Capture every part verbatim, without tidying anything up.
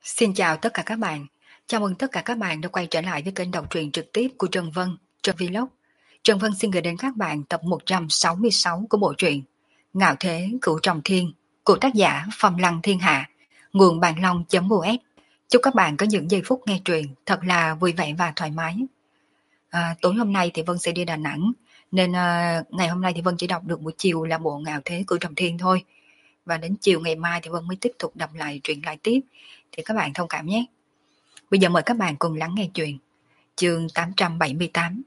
Xin chào tất cả các bạn. Chào mừng tất cả các bạn đã quay trở lại với kênh đọc truyện trực tiếp của Trần Vân, Trần Vlog. Trần Vân xin gửi đến các bạn tập một trăm sáu mươi sáu của bộ truyện Ngạo Thế Cửu Trọng Thiên của tác giả Phong Lăng Thiên Hạ, nguồn bàn long.us. Chúc các bạn có những giây phút nghe truyện thật là vui vẻ và thoải mái. À, tối hôm nay thì Vân sẽ đi Đà Nẵng, nên à, ngày hôm nay thì Vân chỉ đọc được buổi chiều là bộ Ngạo Thế Cửu Trọng Thiên thôi. Và đến chiều ngày mai thì Vân mới tiếp tục đọc lại truyện lại tiếp, thì các bạn thông cảm nhé. Bây giờ mời các bạn cùng lắng nghe chuyện chương tám trăm bảy mươi tám.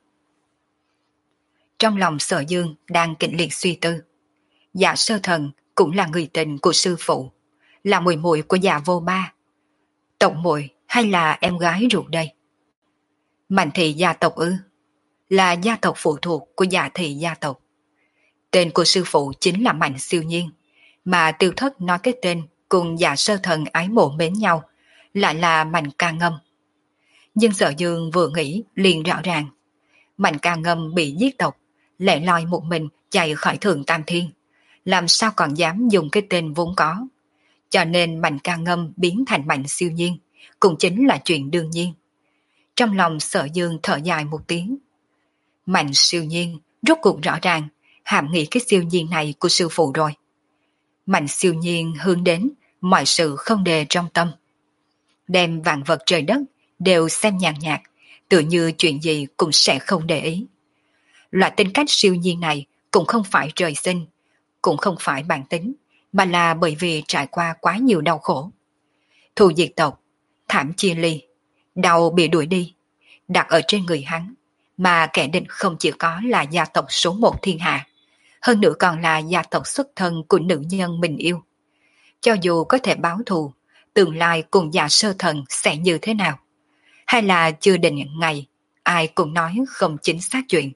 Trong lòng Sở Dương đang kịch liệt suy tư. Dạ Sơ Thần cũng là người tình của sư phụ, là muội muội của Dạ Vô Ba. Tộc muội hay là em gái ruột đây? Mạnh thị gia tộc ư? Là gia tộc phụ thuộc của Dạ thị gia tộc. Tên của sư phụ chính là Mạnh Siêu Nhiên, mà Tiêu Thất nói cái tên cùng Dạ Sơ Thần ái mộ mến nhau lại là Mạnh Ca Ngâm. Nhưng Sở Dương vừa nghĩ liền rõ ràng. Mạnh Ca Ngâm bị giết tộc, lẻ loi một mình chạy khỏi Thượng Tam Thiên, làm sao còn dám dùng cái tên vốn có. Cho nên Mạnh Ca Ngâm biến thành Mạnh Siêu Nhiên cũng chính là chuyện đương nhiên. Trong lòng Sở Dương thở dài một tiếng. Mạnh Siêu Nhiên rốt cuộc rõ ràng hàm nghĩ cái siêu nhiên này của sư phụ rồi. Mạnh Siêu Nhiên hướng đến mọi sự không đề trong tâm, đem vạn vật trời đất đều xem nhàn nhạt, tự như chuyện gì cũng sẽ không để ý. Loại tính cách siêu nhiên này cũng không phải trời sinh, cũng không phải bản tính, mà là bởi vì trải qua quá nhiều đau khổ. Thù diệt tộc, thảm chia ly, đau bị đuổi đi, đặt ở trên người hắn, mà kẻ địch không chỉ có là gia tộc số một thiên hạ, hơn nữa còn là gia tộc xuất thân của nữ nhân mình yêu. Cho dù có thể báo thù, tương lai cùng Dạ Sơ Thần sẽ như thế nào? Hay là chưa định ngày, ai cũng nói không chính xác chuyện.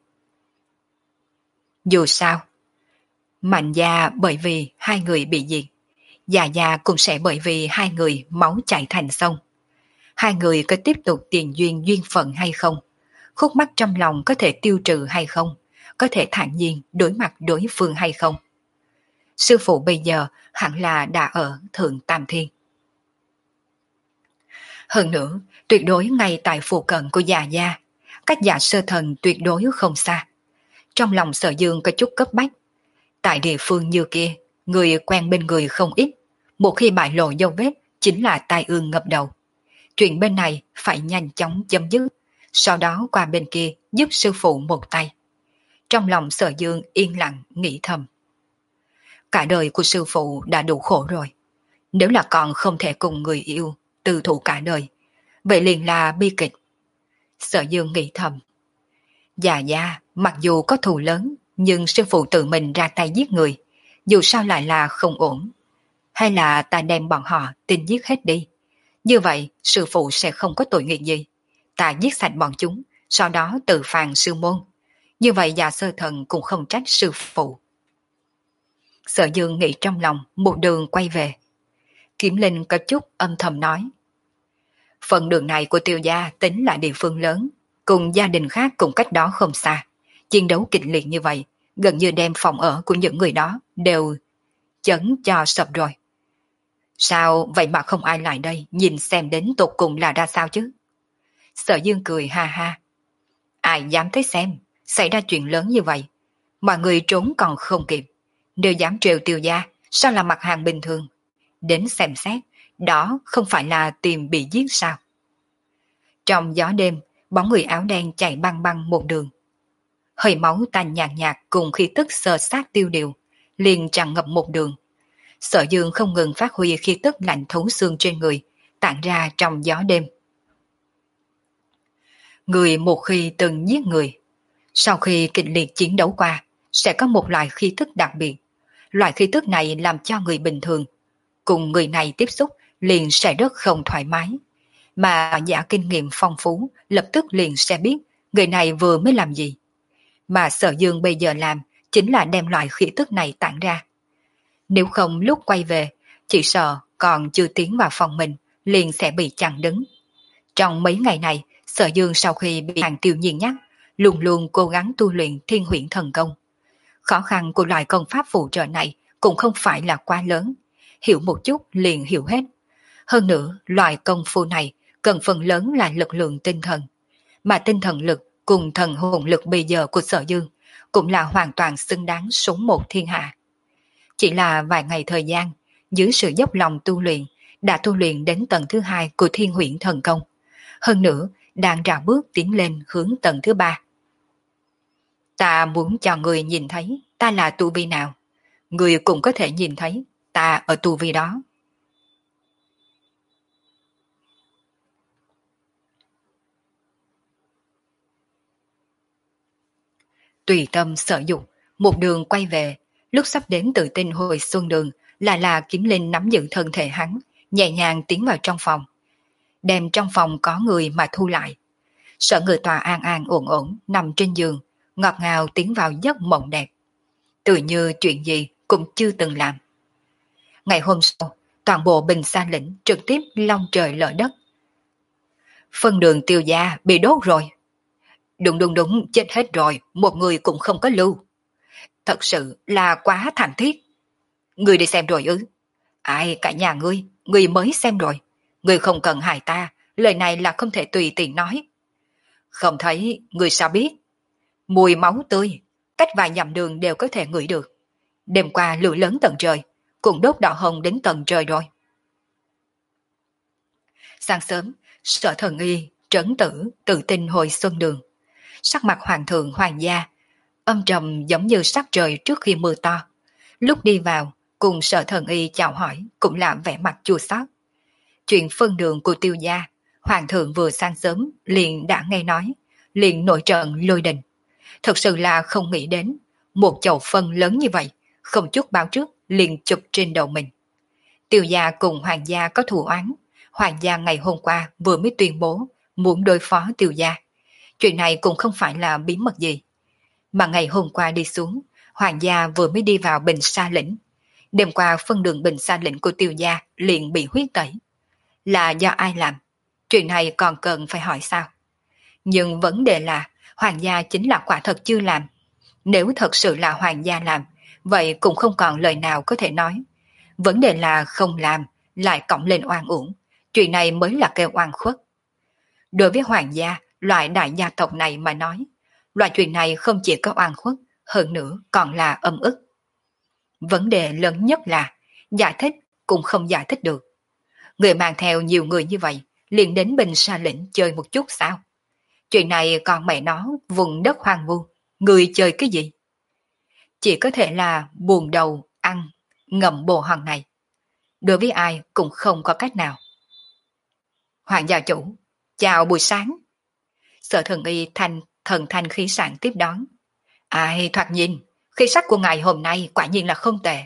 Dù sao, Mạnh gia bởi vì hai người bị diệt, Dạ gia cũng sẽ bởi vì hai người máu chảy thành sông. Hai người có tiếp tục tiền duyên duyên phận hay không? Khúc mắc trong lòng có thể tiêu trừ hay không? Có thể thản nhiên đối mặt đối phương hay không? Sư phụ bây giờ hẳn là đã ở Thượng Tam Thiên. Hơn nữa, tuyệt đối ngay tại phụ cận của Dạ gia, cách Dạ Sơ Thần tuyệt đối không xa. Trong lòng Sở Dương có chút cấp bách. Tại địa phương như kia, người quen bên người không ít, một khi bại lộ dấu vết chính là tai ương ngập đầu. Chuyện bên này phải nhanh chóng chấm dứt, sau đó qua bên kia giúp sư phụ một tay. Trong lòng Sở Dương yên lặng nghĩ thầm. Cả đời của sư phụ đã đủ khổ rồi, nếu là còn không thể cùng người yêu từ thủ cả đời, vậy liền là bi kịch. Sở Dương nghĩ thầm. Dạ gia mặc dù có thù lớn, nhưng sư phụ tự mình ra tay giết người, dù sao lại là không ổn. Hay là ta đem bọn họ tin giết hết đi, như vậy sư phụ sẽ không có tội nghiệp gì. Ta giết sạch bọn chúng, sau đó tự phàn sư môn, như vậy Dạ Sơ Thần cũng không trách sư phụ. Sở Dương nghĩ trong lòng, một đường quay về. Kiếm Linh có chút âm thầm nói. Phần đường này của Tiêu gia tính là địa phương lớn, cùng gia đình khác cùng cách đó không xa. Chiến đấu kịch liệt như vậy, gần như đem phòng ở của những người đó đều chấn cho sập rồi. Sao vậy mà không ai lại đây nhìn xem đến tột cùng là ra sao chứ? Sở Dương cười ha ha. Ai dám tới xem, xảy ra chuyện lớn như vậy, mọi người trốn còn không kịp. Nếu dám trêu Tiêu gia, sao là mặt hàng bình thường? Đến xem xét, đó không phải là tìm bị giết sao? Trong gió đêm, bóng người áo đen chạy băng băng một đường. Hơi máu tanh nhạt nhạt cùng khí tức sờ sát tiêu điều, liền tràn ngập một đường. Sở Dương không ngừng phát huy khí tức lạnh thấu xương trên người, tản ra trong gió đêm. Người một khi từng giết người, sau khi kịch liệt chiến đấu qua, sẽ có một loại khí tức đặc biệt. Loại khí tức này làm cho người bình thường cùng người này tiếp xúc liền sẽ rất không thoải mái. Mà giả kinh nghiệm phong phú lập tức liền sẽ biết người này vừa mới làm gì. Mà Sở Dương bây giờ làm chính là đem loại khí tức này tản ra. Nếu không lúc quay về, chỉ sợ còn chưa tiến vào phòng mình liền sẽ bị chặn đứng. Trong mấy ngày này, Sở Dương sau khi bị Hàng Tiêu Nhiên nhắc, luôn luôn cố gắng tu luyện Thiên Huyễn Thần Công. Khó khăn của loại công pháp phụ trợ này cũng không phải là quá lớn, hiểu một chút liền hiểu hết. Hơn nữa, loại công phu này cần phần lớn là lực lượng tinh thần, mà tinh thần lực cùng thần hồn lực bây giờ của Sở Dương cũng là hoàn toàn xứng đáng số một thiên hạ. Chỉ là vài ngày thời gian, dưới sự dốc lòng tu luyện, đã tu luyện đến tầng thứ hai của Thiên Huyễn Thần Công. Hơn nữa, đang rào bước tiến lên hướng tầng thứ ba. Ta muốn cho người nhìn thấy ta là tu vi nào, người cũng có thể nhìn thấy ta ở tu vi đó. Tùy tâm sở dục, một đường quay về, lúc sắp đến Tự Tinh hồi xuân đường, là là Kiếm Linh nắm giữ thân thể hắn, nhẹ nhàng tiến vào trong phòng. Đem trong phòng có người mà thu lại. Sợ người tòa an an ổn ổn nằm trên giường, ngọt ngào tiến vào giấc mộng đẹp. Tự như chuyện gì cũng chưa từng làm. Ngày hôm sau, toàn bộ Bình Sa Lĩnh trực tiếp long trời lở đất. Phân đường Tiêu gia bị đốt rồi. Đúng đúng đúng, chết hết rồi, một người cũng không có lưu. Thật sự là quá thảm thiết. Người đi xem rồi ư? Ai, cả nhà ngươi, ngươi mới xem rồi. Ngươi không cần hại ta, lời này là không thể tùy tiện nói. Không thấy, ngươi sao biết? Mùi máu tươi, cách vài dặm đường đều có thể ngửi được. Đêm qua lửa lớn tận trời, cũng đốt đỏ hồng đến tận trời rồi. Sáng sớm, Sở Thần Y, Trấn Tử, Tự Tinh hồi xuân đường. Sắc mặt hoàng thượng hoàng gia, âm trầm giống như sắc trời trước khi mưa to. Lúc đi vào, cùng Sở Thần Y chào hỏi cũng là vẻ mặt chua xót. Chuyện phân đường của Tiêu gia, hoàng thượng vừa sáng sớm liền đã nghe nói, liền nổi trận lôi đình. Thật sự là không nghĩ đến, một chậu phân lớn như vậy, không chút báo trước liền chụp trên đầu mình. Tiêu gia cùng hoàng gia có thù oán, hoàng gia ngày hôm qua vừa mới tuyên bố muốn đối phó Tiêu gia. Chuyện này cũng không phải là bí mật gì. Mà ngày hôm qua đi xuống, hoàng gia vừa mới đi vào Bình Sa Lĩnh. Đêm qua phân đường Bình Sa Lĩnh của Tiêu gia liền bị huyết tẩy. Là do ai làm? Chuyện này còn cần phải hỏi sao? Nhưng vấn đề là hoàng gia chính là quả thật chưa làm. Nếu thật sự là hoàng gia làm, vậy cũng không còn lời nào có thể nói. Vấn đề là không làm, lại cộng lên oan uổng. Chuyện này mới là kêu oan khuất. Đối với hoàng gia, loại đại gia tộc này mà nói, loại chuyện này không chỉ có oan khuất, hơn nữa còn là âm ức. Vấn đề lớn nhất là giải thích cũng không giải thích được. Người mang theo nhiều người như vậy, liền đến Bình Sa Lĩnh chơi một chút sao? Chuyện này còn mẹ nó vùng đất hoang vu, người chơi cái gì? Chỉ có thể là buồn đầu, ăn, ngậm bồ hòn này. Đối với ai cũng không có cách nào. Hoàng gia chủ, chào buổi sáng. Sở Thần Y thanh thần thanh khí sảng tiếp đón. Ai thoạt nhìn, khí sắc của ngài hôm nay quả nhiên là không tệ.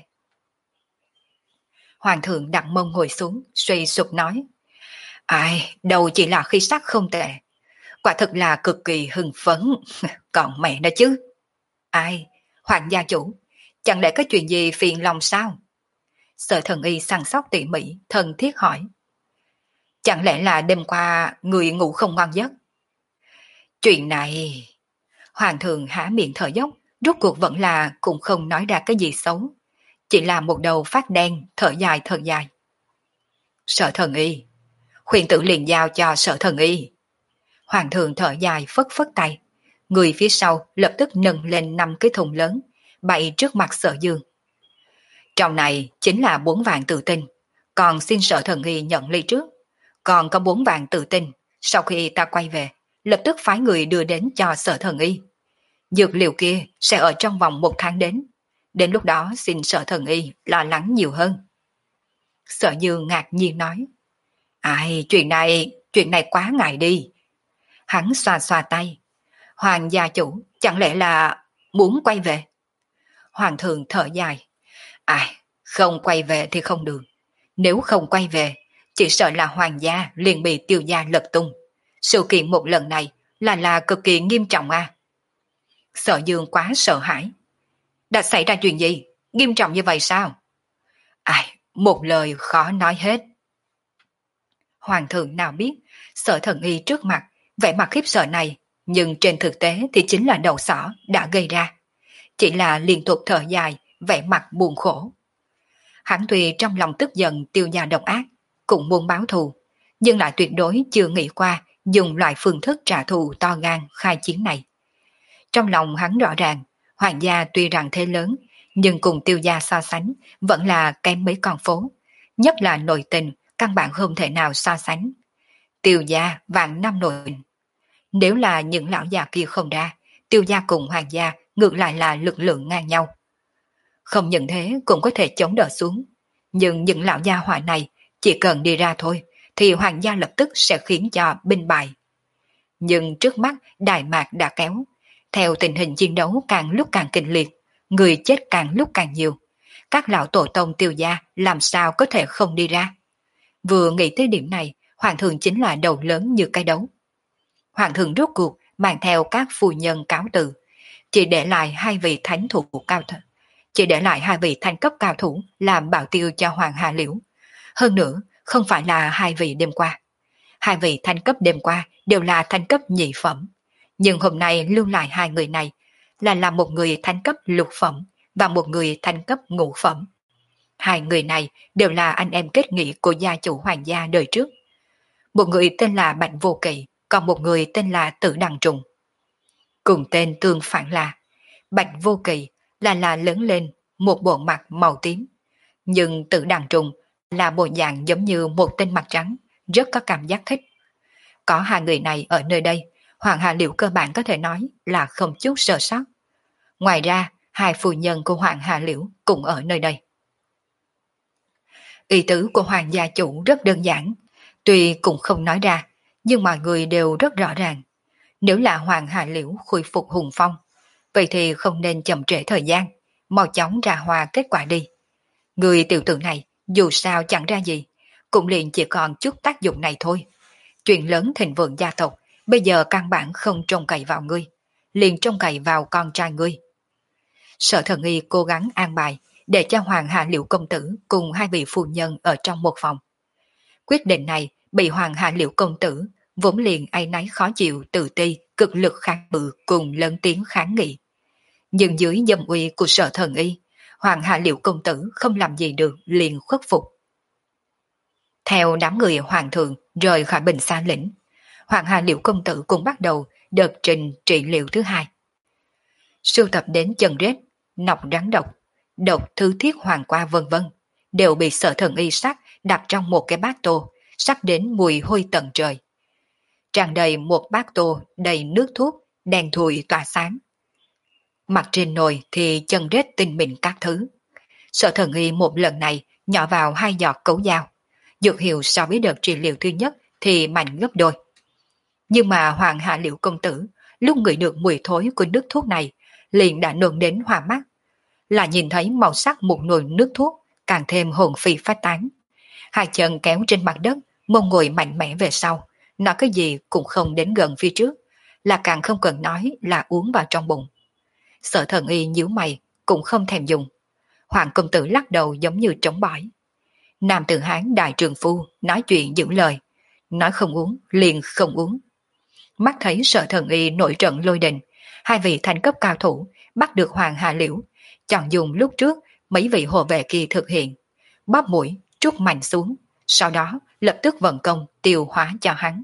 Hoàng thượng đặt mông ngồi xuống, suy sụp nói. Ai, đâu chỉ là khí sắc không tệ. Quả thực là cực kỳ hưng phấn. Còn mẹ nó chứ. Ai, Hoàng gia chủ, chẳng lẽ có chuyện gì phiền lòng sao? Sở Thần Y săn sóc tỉ mỉ, thân thiết hỏi. Chẳng lẽ là đêm qua người ngủ không ngon giấc? Chuyện này... Hoàng thượng há miệng thở dốc, rốt cuộc vẫn là cũng không nói ra cái gì xấu. Chỉ là một đầu phát đen, thở dài thở dài. Sở Thần Y, khuyên tử liền giao cho Sở Thần Y. Hoàng thượng thở dài phất phất tay. Người phía sau lập tức nâng lên năm cái thùng lớn, bày trước mặt Sở Dương. Trong này chính là bốn vạn tự tinh, còn xin Sở Thần Y nhận ly trước. Còn có bốn vạn tự tinh, sau khi ta quay về, lập tức phái người đưa đến cho Sở Thần Y. Dược liệu kia sẽ ở trong vòng một tháng đến. Đến lúc đó xin Sở Thần Y lo lắng nhiều hơn. Sở Dương ngạc nhiên nói. Ai, chuyện này, chuyện này quá ngại đi. Hắn xoa xoa tay. Hoàng gia chủ, chẳng lẽ là muốn quay về? Hoàng thượng thở dài. Ai, không quay về thì không được. Nếu không quay về, chỉ sợ là hoàng gia liền bị Tiêu gia lật tung. Sự kiện một lần này là là cực kỳ nghiêm trọng à. Sở Dương quá sợ hãi. Đã xảy ra chuyện gì? Nghiêm trọng như vậy sao? Ai, một lời khó nói hết. Hoàng thượng nào biết, Sở Thần Y trước mặt, vẻ mặt khiếp sợ này, nhưng trên thực tế thì chính là đầu sỏ đã gây ra. Chỉ là liên tục thở dài, vẻ mặt buồn khổ. Hắn tuy trong lòng tức giận Tiêu gia độc ác, cũng muốn báo thù, nhưng lại tuyệt đối chưa nghĩ qua dùng loại phương thức trả thù to gan khai chiến này. Trong lòng hắn rõ ràng, Hoàng gia tuy rằng thế lớn, nhưng cùng Tiêu gia so sánh vẫn là kém mấy con phố, nhất là nội tình, căn bản không thể nào so sánh. Tiêu gia vạn năm nội tình. Nếu là những lão già kia không ra, Tiêu gia cùng Hoàng gia ngược lại là lực lượng ngang nhau. Không những thế cũng có thể chống đỡ xuống, nhưng những lão gia hỏa này chỉ cần đi ra thôi, thì Hoàng gia lập tức sẽ khiến cho binh bại. Nhưng trước mắt Đại Mạc đã kéo, theo tình hình chiến đấu càng lúc càng kịch liệt, người chết càng lúc càng nhiều. Các lão tổ tông Tiêu gia làm sao có thể không đi ra? Vừa nghĩ tới điểm này, Hoàng thượng chính là đầu lớn như cái đấu. Hoàng thượng rốt cuộc mang theo các phu nhân cáo từ, chỉ để lại hai vị thánh thủ cao thủ, chỉ để lại hai vị thánh cấp cao thủ làm bảo tiêu cho Hoàng Hà Liễu. Hơn nữa, không phải là hai vị đêm qua. Hai vị thánh cấp đêm qua đều là thánh cấp nhị phẩm, nhưng hôm nay lưu lại hai người này là làm một người thánh cấp lục phẩm và một người thánh cấp ngũ phẩm. Hai người này đều là anh em kết nghĩa của gia chủ Hoàng gia đời trước. Một người tên là Bạch Vô Kỵ, còn một người tên là Tử Đằng Trùng. Cùng tên tương phản là Bạch Vô Kỵ là là lớn lên một bộ mặt màu tím, nhưng Tử Đằng Trùng là bộ dạng giống như một tên mặt trắng, rất có cảm giác thích. Có hai người này ở nơi đây, Hoàng Hà Liễu cơ bản có thể nói là không chút sơ sót. Ngoài ra, hai phu nhân của Hoàng Hà Liễu cũng ở nơi đây. Ý tứ của Hoàng gia chủ rất đơn giản, tuy cũng không nói ra, nhưng mọi người đều rất rõ ràng. Nếu là Hoàng Hà Liễu khôi phục hùng phong, vậy thì không nên chậm trễ thời gian, mau chóng ra hòa kết quả đi. Người tiểu tử này dù sao chẳng ra gì, cũng liền chỉ còn chút tác dụng này thôi. Chuyện lớn thịnh vượng gia tộc, bây giờ căn bản không trông cậy vào ngươi, liền trông cậy vào con trai ngươi. Sở Thần Y cố gắng an bài để cho Hoàng Hà Liễu công tử cùng hai vị phu nhân ở trong một phòng. Quyết định này bị Hoàng Hà Liễu công tử vốn liền áy náy khó chịu, tự ti, cực lực kháng cự cùng lớn tiếng kháng nghị. Nhưng dưới dâm uy của Sở Thần Y, Hoàng Hà Liễu công tử không làm gì được liền khuất phục. Theo đám người hoàng thượng rời khỏi Bình Sa lĩnh, Hoàng Hà Liễu công tử cũng bắt đầu đợt trình trị liệu thứ hai. Sưu tập đến chân rết, nọc rắn độc, độc thứ thiết hoàng qua vân vân, đều bị Sở Thần Y sắc đặt trong một cái bát tô, sắc đến mùi hôi tận trời. Tràn đầy một bát tô đầy nước thuốc, đèn thùi tỏa sáng. Mặt trên nồi thì chân rết tinh mịn các thứ. Sở Thần Y một lần này nhỏ vào hai giọt cấu dao. Dược hiệu so với đợt trị liệu thứ nhất thì mạnh gấp đôi. Nhưng mà Hoàng Hạ Liễu công tử lúc ngửi được mùi thối của nước thuốc này liền đã nôn đến hoa mắt. Là nhìn thấy màu sắc một nồi nước thuốc càng thêm hồn phi phát tán. Hai chân kéo trên mặt đất, mông ngồi mạnh mẽ về sau, nói cái gì cũng không đến gần phía trước, là càng không cần nói là uống vào trong bụng. Sở Thần Y nhíu mày cũng không thèm dùng. Hoàng công tử lắc đầu giống như trống bỏi. Nam tử Hán đại trường phu nói chuyện giữ lời, nói không uống liền không uống. Mắt thấy Sở Thần Y nổi trận lôi đình, hai vị thành cấp cao thủ bắt được Hoàng Hà Liễu, chọn dùng lúc trước mấy vị hộ vệ kia thực hiện, bóp mũi trút mạnh xuống, sau đó lập tức vận công tiêu hóa cho hắn.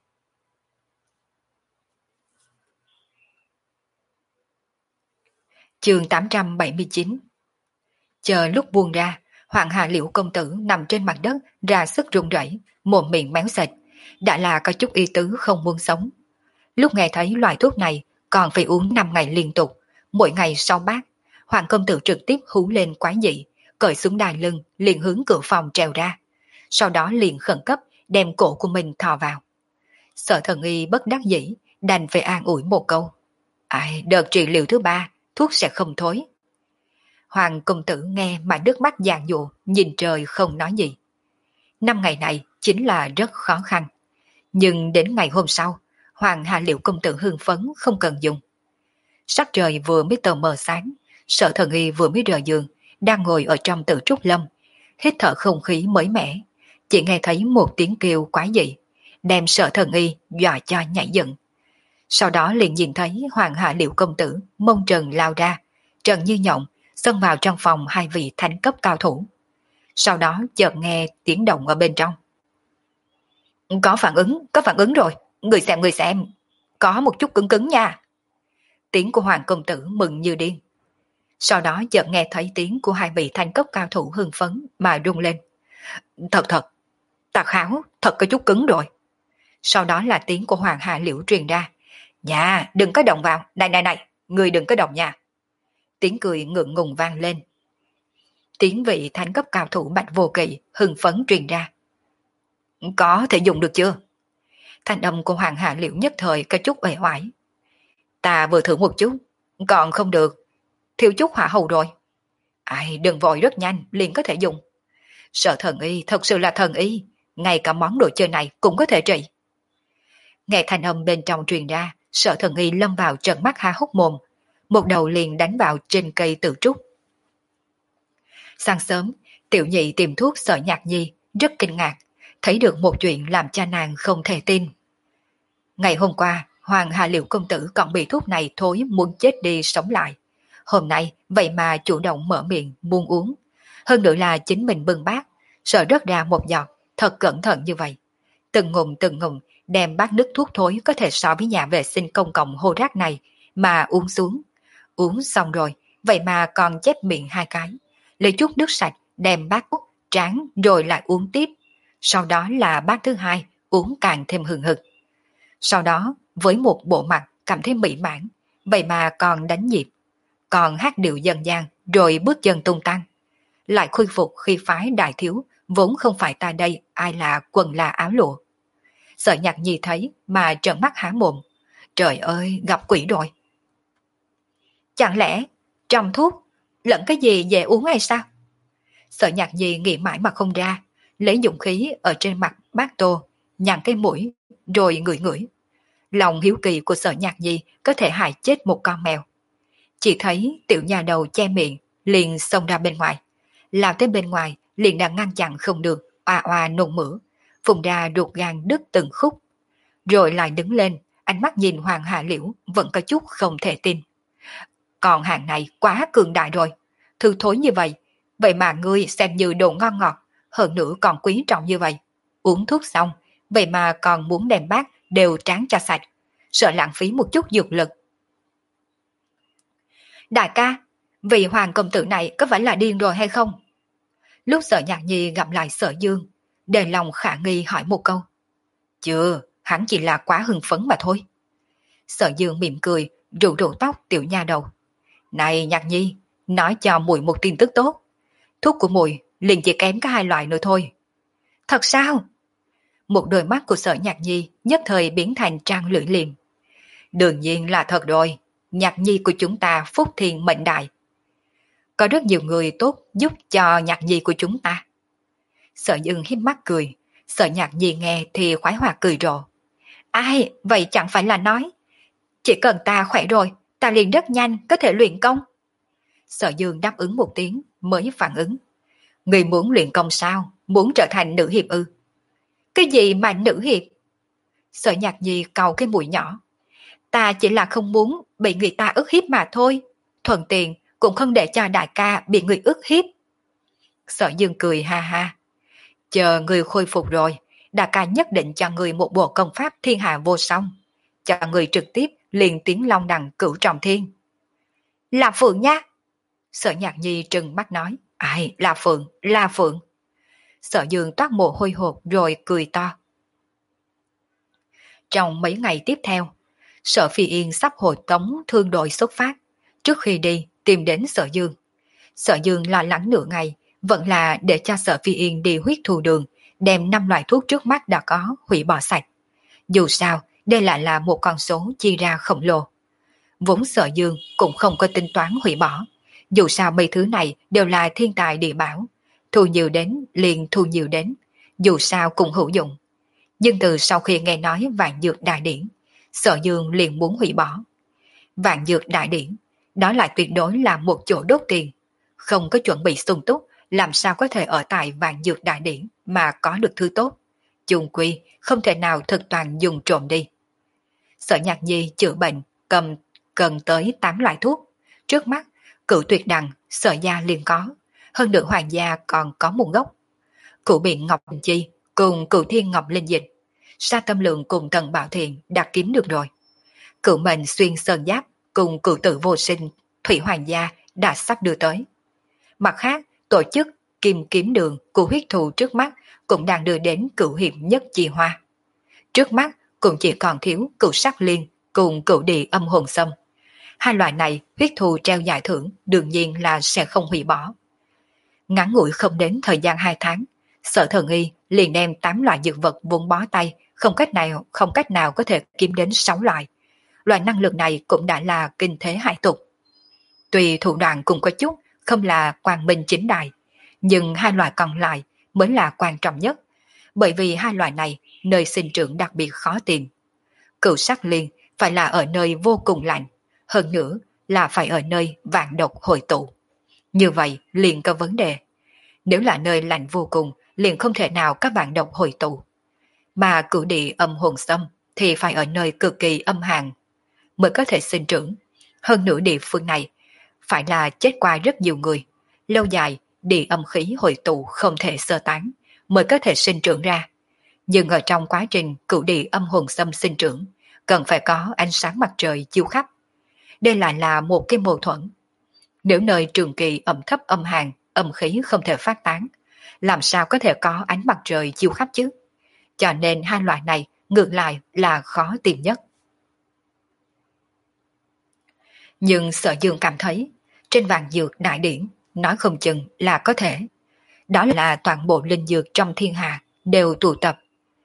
Chương tám trăm bảy mươi chín. Chờ lúc buông ra, Hoàng Hà Liễu công tử nằm trên mặt đất ra sức run rẩy, mồm miệng méo sệt, đã là có chút ý tứ không muốn sống. Lúc nghe thấy loại thuốc này còn phải uống năm ngày liên tục, mỗi ngày sáu bát, Hoàng công tử trực tiếp hú lên quái dị, cởi xuống đai lưng liền hướng cửa phòng trèo ra, sau đó liền khẩn cấp đem cổ của mình thò vào. Sở Thần Y bất đắc dĩ đành phải an ủi một câu: ai, đợt trị liệu thứ ba thuốc sẽ không thối. Hoàng công tử nghe mà nước mắt giàn giụa, nhìn trời không nói gì. Năm ngày này chính là rất khó khăn, nhưng đến ngày hôm sau, Hoàng Hà Liễu công tử hưng phấn không cần dùng. Sắc trời vừa mới tờ mờ sáng, Sở Thần Y vừa mới rời giường, đang ngồi ở trong Tử Trúc Lâm, hít thở không khí mới mẻ, chỉ nghe thấy một tiếng kêu quái dị, đem Sở Thần Y dọa cho nhảy dựng. Sau đó liền nhìn thấy Hoàng Hà Liễu công tử mông trần lao ra, trần như nhộng, xông vào trong phòng hai vị thánh cấp cao thủ. Sau đó chợt nghe tiếng động ở bên trong, Có phản ứng, có phản ứng rồi. Người xem, người xem. Có một chút cứng cứng nha. Tiếng của Hoàng công tử mừng như điên. Sau đó chợt nghe thấy tiếng của hai vị thanh cấp cao thủ hưng phấn mà rung lên. Thật thật, ta kháo, thật có chút cứng rồi. Sau đó là tiếng của Hoàng Hà Liễu truyền ra. Dạ, đừng có động vào, này này này, người đừng có động nha. Tiếng cười ngượng ngùng vang lên. Tiếng vị thanh cấp cao thủ Bạch Vô Kỵ hưng phấn truyền ra. Có thể dùng được chưa? Thanh âm của Hoàng Hà Liễu nhất thời có chút uể oải. Ta vừa thử một chút, còn không được, thiếu chút hỏa hầu rồi. Ai, đừng vội, rất nhanh, liền có thể dùng. Sợ thần y, thật sự là thần y, ngay cả món đồ chơi này cũng có thể trị. Nghe thanh âm bên trong truyền ra, sợ thần y lâm vào trận mắt há hốc mồm, một đầu liền đánh vào trên cây tự trúc. Sáng sớm, tiểu nhị tìm thuốc Sở Nhạc Nhi, rất kinh ngạc, thấy được một chuyện làm cha nàng không thể tin. Ngày hôm qua, Hoàng Hà Liễu công tử còn bị thuốc này thối muốn chết đi sống lại. Hôm nay, vậy mà chủ động mở miệng muốn uống. Hơn nữa là chính mình bưng bát, sợ rớt ra một giọt, thật cẩn thận như vậy. Từng ngụm từng ngụm đem bát nước thuốc thối có thể so với nhà vệ sinh công cộng hô rác này mà uống xuống. Uống xong rồi, vậy mà còn chép miệng hai cái. Lấy chút nước sạch đem bát thuốc tráng rồi lại uống tiếp. Sau đó là bát thứ hai, uống càng thêm hừng hực. Sau đó, với một bộ mặt cảm thấy mỹ mãn, vậy mà còn đánh nhịp, còn hát điệu dân gian rồi bước chân tung tăng. Lại khôi phục khi phái đại thiếu, vốn không phải ta đây ai là quần là áo lụa. Sợ Nhạc Nhi thấy mà trợn mắt há mồm. Trời ơi, gặp quỷ rồi. Chẳng lẽ trong thuốc lẫn cái gì dễ uống hay sao? Sợ Nhạc Nhi nghĩ mãi mà không ra, lấy dũng khí ở trên mặt bát tô, nhăn cái mũi, rồi ngửi ngửi. Lòng hiếu kỳ của Sở Nhạc Nhi có thể hại chết một con mèo. Chỉ thấy tiểu nhà đầu che miệng, liền xông ra bên ngoài. Lao tới bên ngoài, liền đã ngăn chặn không được, oà oà nôn mửa, phùng ra ruột gan đứt từng khúc. Rồi lại đứng lên, ánh mắt nhìn Hoàng Hà Liễu vẫn có chút không thể tin. Còn hàng này quá cường đại rồi, thư thối như vậy, vậy mà ngươi xem như đồ ngon ngọt, hơn nữa còn quý trọng như vậy. Uống thuốc xong, vậy mà còn muốn đem bát đều tráng cho sạch, sợ lãng phí một chút dược lực. Đại ca, vị Hoàng công tử này có phải là điên rồi hay không? Lúc Sở Nhạc Nhi gặp lại Sở Dương, đề lòng khả nghi hỏi một câu. Chưa, hắn chỉ là quá hưng phấn mà thôi. Sở Dương mỉm cười, rủ rủ tóc tiểu nha đầu. Này Nhạc Nhi, nói cho muội một tin tức tốt. Thuốc của muội liền chỉ kém có hai loại nữa thôi. Thật sao? Một đôi mắt của Sở Nhạc Nhi nhất thời biến thành trang lưỡi liềm. Đương nhiên là thật rồi, Nhạc Nhi của chúng ta phúc thiên mệnh đại. Có rất nhiều người tốt giúp cho Nhạc Nhi của chúng ta. Sở Dương híp mắt cười, Sở Nhạc Nhi nghe thì khoái hoạt cười rộ. Ai, vậy chẳng phải là nói, chỉ cần ta khỏe rồi, ta liền rất nhanh có thể luyện công. Sở Dương đáp ứng một tiếng mới phản ứng. Người muốn luyện công sao? Muốn trở thành nữ hiệp ư? Cái gì mà nữ hiệp? Sở Nhạc Nhi cau cái mũi nhỏ. Ta chỉ là không muốn bị người ta ức hiếp mà thôi. Thuận tiện cũng không để cho đại ca bị người ức hiếp. Sở Dương cười ha ha. Chờ người khôi phục rồi, đại ca nhất định cho người một bộ công pháp thiên hạ vô song. Cho người trực tiếp liền tiếng long đằng cửu trọng thiên. Là Phượng nha. Sở Nhạc Nhi trừng mắt nói. Ai, là Phượng, là Phượng. Sở Dương toát mồ hôi hột rồi cười to. Trong mấy ngày tiếp theo, Sở Phi Yên sắp hộ tống thương đội xuất phát. Trước khi đi, tìm đến Sở Dương. Sở Dương lo lắng nửa ngày, vẫn là để cho Sở Phi Yên đi huyết thù đường, đem năm loại thuốc trước mắt đã có hủy bỏ sạch. Dù sao, đây lại là một con số chi ra khổng lồ. Vốn Sở Dương cũng không có tính toán hủy bỏ. Dù sao mấy thứ này đều là thiên tài địa bảo. Thu nhiều đến liền thu nhiều đến, dù sao cũng hữu dụng. Nhưng từ sau khi nghe nói vạn dược đại điển, Sở Dương liền muốn hủy bỏ. Vạn dược đại điển, đó lại tuyệt đối là một chỗ đốt tiền. Không có chuẩn bị sung túc, làm sao có thể ở tại vạn dược đại điển mà có được thứ tốt. Chung quy, không thể nào thực toàn dùng trộm đi. Sở Nhạc Nhi chữa bệnh, cầm cần tới tám loại thuốc. Trước mắt, Cửu Tuyệt Đằng, Sở gia liền có. Hơn nữa Hoàng gia còn có một gốc. Cửu Biện Ngọc Chi cùng Cửu Thiên Ngọc Linh Dịch. Sa Tâm Lượng cùng Tần Bảo Thiện đã kiếm được rồi. Cửu mệnh xuyên sơn giáp cùng cửu tử vô sinh Thủy Hoàng gia đã sắp đưa tới. Mặt khác, tổ chức Kim Kiếm Đường của huyết thù trước mắt cũng đang đưa đến cửu hiệp nhất chi hoa. Trước mắt cũng chỉ còn thiếu cửu sắc liên cùng cửu địa âm hồn xâm. Hai loại này huyết thù treo giải thưởng đương nhiên là sẽ không hủy bỏ. Ngắn ngủi không đến thời gian hai tháng, Sở Thần Y liền đem tám loại dược vật vốn bó tay, không cách nào không cách nào có thể kiếm đến sáu loại. Loại năng lực này cũng đã là kinh thế hải tục. Tuy thủ đoạn cũng có chút không là quang minh chính đại, nhưng hai loại còn lại mới là quan trọng nhất, bởi vì hai loại này nơi sinh trưởng đặc biệt khó tìm. Cửu sắc liên phải là ở nơi vô cùng lạnh, hơn nữa là phải ở nơi vạn độc hội tụ. Như vậy liền có vấn đề. Nếu là nơi lạnh vô cùng, liền không thể nào các bạn độc hội tụ. Mà cửu địa âm hồn xâm thì phải ở nơi cực kỳ âm hàn mới có thể sinh trưởng. Hơn nữa địa phương này phải là chết qua rất nhiều người. Lâu dài, địa âm khí hội tụ không thể sơ tán mới có thể sinh trưởng ra. Nhưng ở trong quá trình cửu địa âm hồn xâm sinh trưởng, cần phải có ánh sáng mặt trời chiếu khắp. Đây lại là một cái mâu thuẫn. Nếu nơi trường kỳ ẩm thấp âm hàn, âm khí không thể phát tán, làm sao có thể có ánh mặt trời chiếu khắp chứ? Cho nên hai loại này ngược lại là khó tìm nhất. Nhưng Sở Dương cảm thấy, trên vạn dược đại điển, nói không chừng là có thể. Đó là toàn bộ linh dược trong thiên hạ đều tụ tập.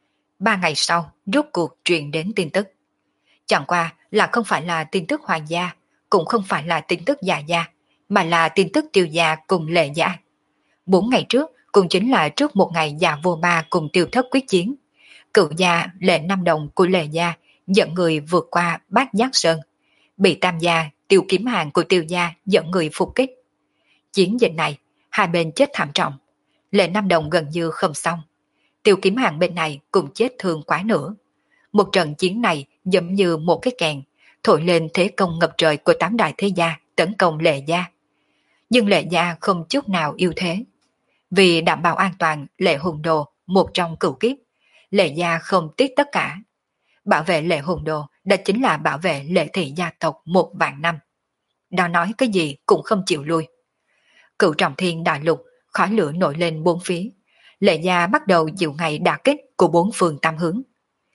Ba ngày sau, rốt cuộc truyền đến tin tức. Chẳng qua là không phải là tin tức hoàng gia, cũng không phải là tin tức già gia, mà là tin tức tiêu gia cùng lệ gia. Bốn ngày trước, cũng chính là trước một ngày già vô ma cùng tiêu thất quyết chiến. Cựu gia lệ năm đồng của lệ gia dẫn người vượt qua bát giác sơn, bị tam gia tiêu kiếm hàng của tiêu gia dẫn người phục kích. Chiến dịch này, hai bên chết thảm trọng, lệ năm đồng gần như không xong. Tiêu kiếm hàng bên này cũng chết thương quá nữa. Một trận chiến này giống như một cái kèn, thổi lên thế công ngập trời của tám đại thế gia tấn công lệ gia. Nhưng lệ gia không chút nào yêu thế. Vì đảm bảo an toàn lệ hùng đồ một trong cửu kiếp, lệ gia không tiếc tất cả. Bảo vệ lệ hùng đồ đã chính là bảo vệ lệ thị gia tộc một vạn năm. Đó nói cái gì cũng không chịu lui. Cửu trọng thiên đại lục, khói lửa nổi lên bốn phía. Lệ gia bắt đầu chịu ngày đả kích của bốn phương tam hướng.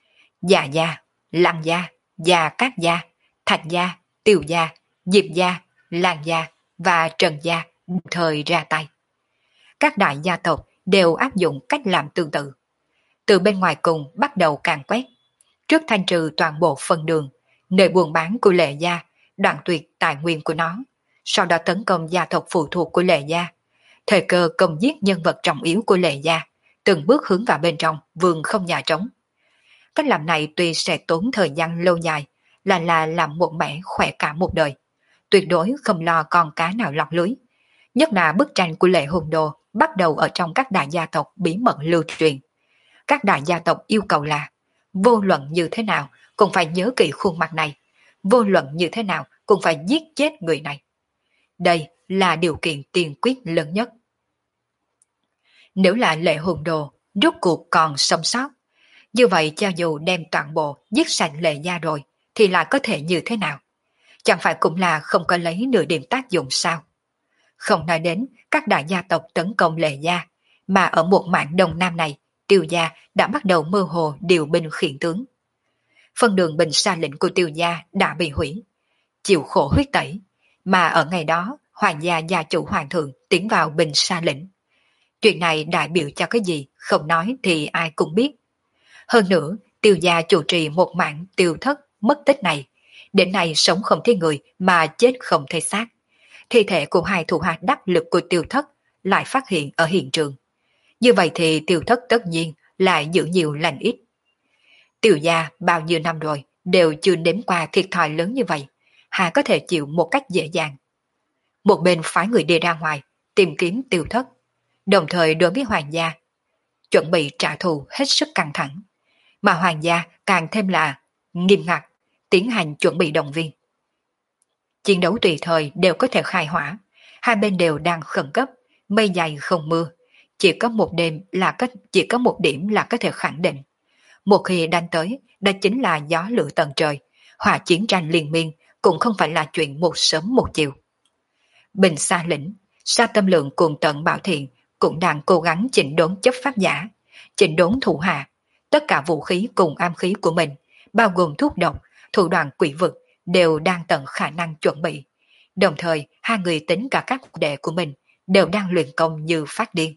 Dạ gia, Lăng gia, Gia Cát gia, Thạch gia, Tiêu gia, Diệp gia, Lan gia và Trần gia đồng thời ra tay. Các đại gia tộc đều áp dụng cách làm tương tự. Từ bên ngoài cùng bắt đầu càn quét. Trước thanh trừ toàn bộ phần đường, nơi buôn bán của lệ gia, đoạn tuyệt tài nguyên của nó. Sau đó tấn công gia tộc phụ thuộc của lệ gia. Thời cơ công giết nhân vật trọng yếu của lệ gia, từng bước hướng vào bên trong, vườn không nhà trống. Cách làm này tuy sẽ tốn thời gian lâu dài, là là làm một mẻ khỏe cả một đời. Tuyệt đối không lo con cá nào lọt lưới. Nhất là bức tranh của lệ hùng đồ bắt đầu ở trong các đại gia tộc bí mật lưu truyền. Các đại gia tộc yêu cầu là vô luận như thế nào cũng phải nhớ kỹ khuôn mặt này, vô luận như thế nào cũng phải giết chết người này. Đây là điều kiện tiên quyết lớn nhất. Nếu là lệ hùng đồ rốt cuộc còn sống sót, như vậy cho dù đem toàn bộ giết sạch lệ gia rồi thì lại có thể như thế nào? Chẳng phải cũng là không có lấy nửa điểm tác dụng sao? Không nói đến các đại gia tộc tấn công lệ gia, mà ở một mảng đông nam này, Tiêu gia đã bắt đầu mơ hồ điều binh khiển tướng. Phân đường bình sa lĩnh của Tiêu gia đã bị hủy, chịu khổ huyết tẩy, mà ở ngày đó Hoàng gia gia chủ hoàng thượng tiến vào bình sa lĩnh. Chuyện này đại biểu cho cái gì, không nói thì ai cũng biết. Hơn nữa, Tiêu gia chủ trì một mảng tiêu thất mất tích này, đến nay sống không thấy người mà chết không thấy xác. Thi thể của hai thủ hạ đắc lực của tiêu thất lại phát hiện ở hiện trường. Như vậy thì tiêu thất tất nhiên lại giữ nhiều lành ít. Tiêu gia bao nhiêu năm rồi đều chưa nếm qua thiệt thòi lớn như vậy, hà có thể chịu một cách dễ dàng. Một bên phái người đi ra ngoài tìm kiếm tiêu thất, đồng thời đối với hoàng gia chuẩn bị trả thù hết sức căng thẳng, mà hoàng gia càng thêm là nghiêm ngặt tiến hành chuẩn bị động viên. Chiến đấu tùy thời đều có thể khai hỏa, hai bên đều đang khẩn cấp, mây dày không mưa, chỉ có một đêm là có, chỉ có một điểm là có thể khẳng định. Một khi đánh tới, đó chính là gió lửa tận trời, hòa chiến tranh liên miên cũng không phải là chuyện một sớm một chiều. Bình Sa Lĩnh, Sa Tâm Lượng cùng Tận Bảo Thiện cũng đang cố gắng chỉnh đốn chấp pháp giả, chỉnh đốn thủ hạ, tất cả vũ khí cùng am khí của mình, bao gồm thuốc độc, thủ đoạn quỷ vực đều đang tận khả năng chuẩn bị. Đồng thời, hai người tính cả các đệ của mình đều đang luyện công như phát điên.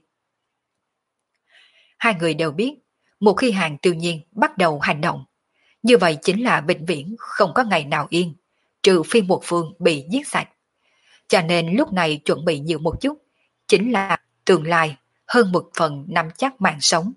Hai người đều biết, một khi Hàng Tiêu Nhiên bắt đầu hành động, như vậy chính là vĩnh viễn không có ngày nào yên, trừ phi một phương bị giết sạch. Cho nên lúc này chuẩn bị nhiều một chút, chính là tương lai hơn một phần nắm chắc mạng sống.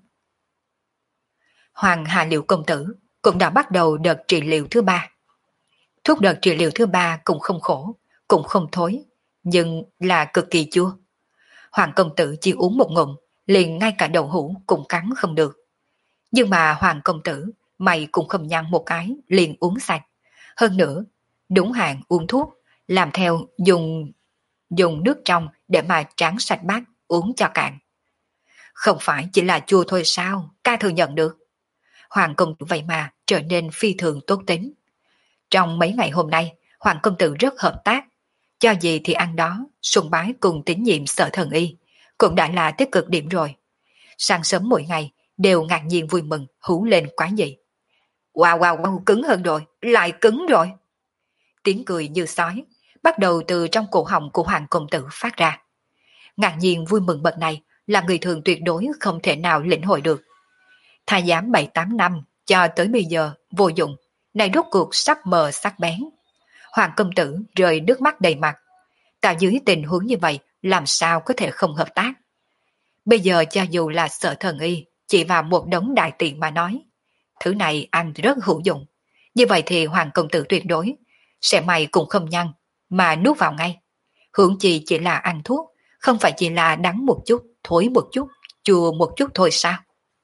Hoàng Hà Liệu công tử cũng đã bắt đầu đợt trị liệu thứ ba. Thuốc đợt trị liệu thứ ba cũng không khổ, cũng không thối, nhưng là cực kỳ chua. Hoàng công tử chỉ uống một ngụm, liền ngay cả đầu hũ cũng cắn không được. Nhưng mà Hoàng công tử, mày cũng không nhăn một cái, liền uống sạch. Hơn nữa, đúng hạn uống thuốc, làm theo dùng dùng nước trong để mà tráng sạch bát, uống cho cạn. Không phải chỉ là chua thôi sao, ca thừa nhận được. Hoàng công tử vậy mà trở nên phi thường tốt tính. Trong mấy ngày hôm nay, Hoàng công tử rất hợp tác. Cho gì thì ăn đó, sùng bái cùng tín nhiệm Sở Thần Y, cũng đã là tích cực điểm rồi. Sáng sớm mỗi ngày, đều ngạc nhiên vui mừng, hú lên quá dị. Wow wow wow, cứng hơn rồi, lại cứng rồi. Tiếng cười như sói, bắt đầu từ trong cổ họng của Hoàng công tử phát ra. Ngạc nhiên vui mừng bậc này là người thường tuyệt đối không thể nào lĩnh hội được. Thai giám bảy tám năm, cho tới bây giờ, vô dụng, này rốt cuộc sắp mờ sắc bén. Hoàng công tử rơi nước mắt đầy mặt. Cả dưới tình huống như vậy, làm sao có thể không hợp tác? Bây giờ cho dù là Sở Thần Y, chỉ vào một đống đại tiện mà nói, thứ này ăn rất hữu dụng. Như vậy thì Hoàng công tử tuyệt đối sẽ mày cũng không nhăn, mà nuốt vào ngay. Hưởng chi chỉ là ăn thuốc, không phải chỉ là đắng một chút, thối một chút, chua một chút thôi sao?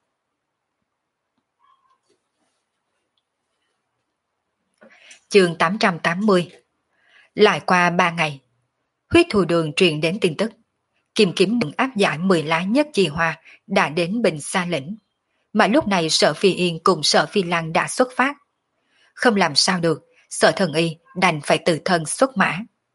Chương tám trăm tám mươi. Lại qua ba ngày, huyết thù đường truyền đến tin tức. Kim kiếm đường áp giải mười lá nhất chi hoa đã đến Bình Sa Lĩnh. Mà lúc này Sở Phi Yên cùng Sở Phi Lăng đã xuất phát. Không làm sao được, Sở Thần Y đành phải tự thân xuất mã.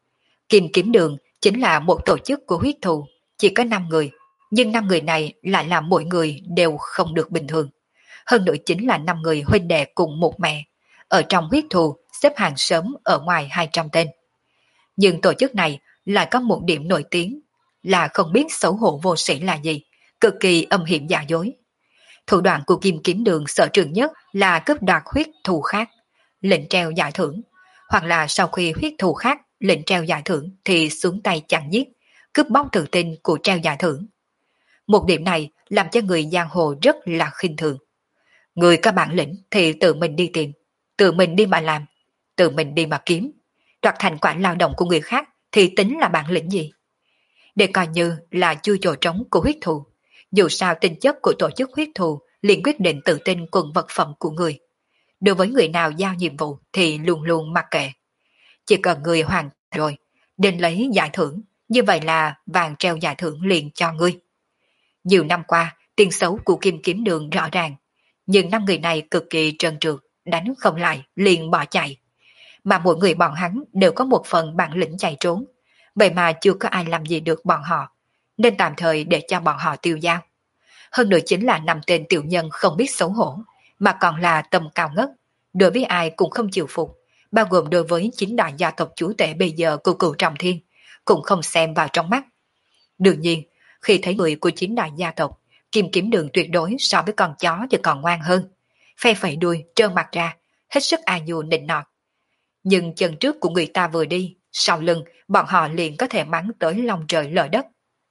Kim kiếm đường chính là một tổ chức của huyết thù, chỉ có năm người, nhưng năm người này lại là mỗi người đều không được bình thường. Hơn nữa chính là năm người huynh đệ cùng một mẹ, ở trong huyết thù xếp hàng sớm ở ngoài hai trăm tên. Nhưng tổ chức này lại có một điểm nổi tiếng là không biết xấu hổ vô sĩ là gì, cực kỳ âm hiểm giả dối. Thủ đoạn của Kim kiếm đường sở trường nhất là cướp đoạt huyết thù khác, lệnh treo giải thưởng, hoặc là sau khi huyết thù khác lệnh treo giải thưởng thì xuống tay chặn giết, cướp bóc tự tin của treo giải thưởng. Một điểm này làm cho người giang hồ rất là khinh thường. Người có bản lĩnh thì tự mình đi tìm, tự mình đi mà làm, tự mình đi mà kiếm. Đoạt thành quả lao động của người khác thì tính là bản lĩnh gì? Để coi như là chui chỗ trống của huyết thù. Dù sao tính chất của tổ chức huyết thù liền quyết định tự tin cùng vật phẩm của người. Đối với người nào giao nhiệm vụ thì luôn luôn mặc kệ. Chỉ cần người hoàn rồi, đến lấy giải thưởng, như vậy là vàng treo giải thưởng liền cho ngươi. Nhiều năm qua, tiền xấu của Kim kiếm đường rõ ràng, nhưng năm người này cực kỳ trơn trượt, đánh không lại, liền bỏ chạy. Mà mỗi người bọn hắn đều có một phần bản lĩnh chạy trốn, vậy mà chưa có ai làm gì được bọn họ, nên tạm thời để cho bọn họ tiêu dao. Hơn nữa chính là năm tên tiểu nhân không biết xấu hổ, mà còn là tầm cao ngất, đối với ai cũng không chịu phục, bao gồm đối với chính đại gia tộc chủ tể bây giờ của Cửu Trọng Thiên, cũng không xem vào trong mắt. Đương nhiên, khi thấy người của chính đại gia tộc, Kim kiếm đường tuyệt đối so với con chó thì còn ngoan hơn, phe phẩy đuôi trơn mặt ra, hết sức a nhu nịnh nọt. Nhưng chân trước của người ta vừa đi, sau lưng bọn họ liền có thể mắng tới lòng trời lở đất.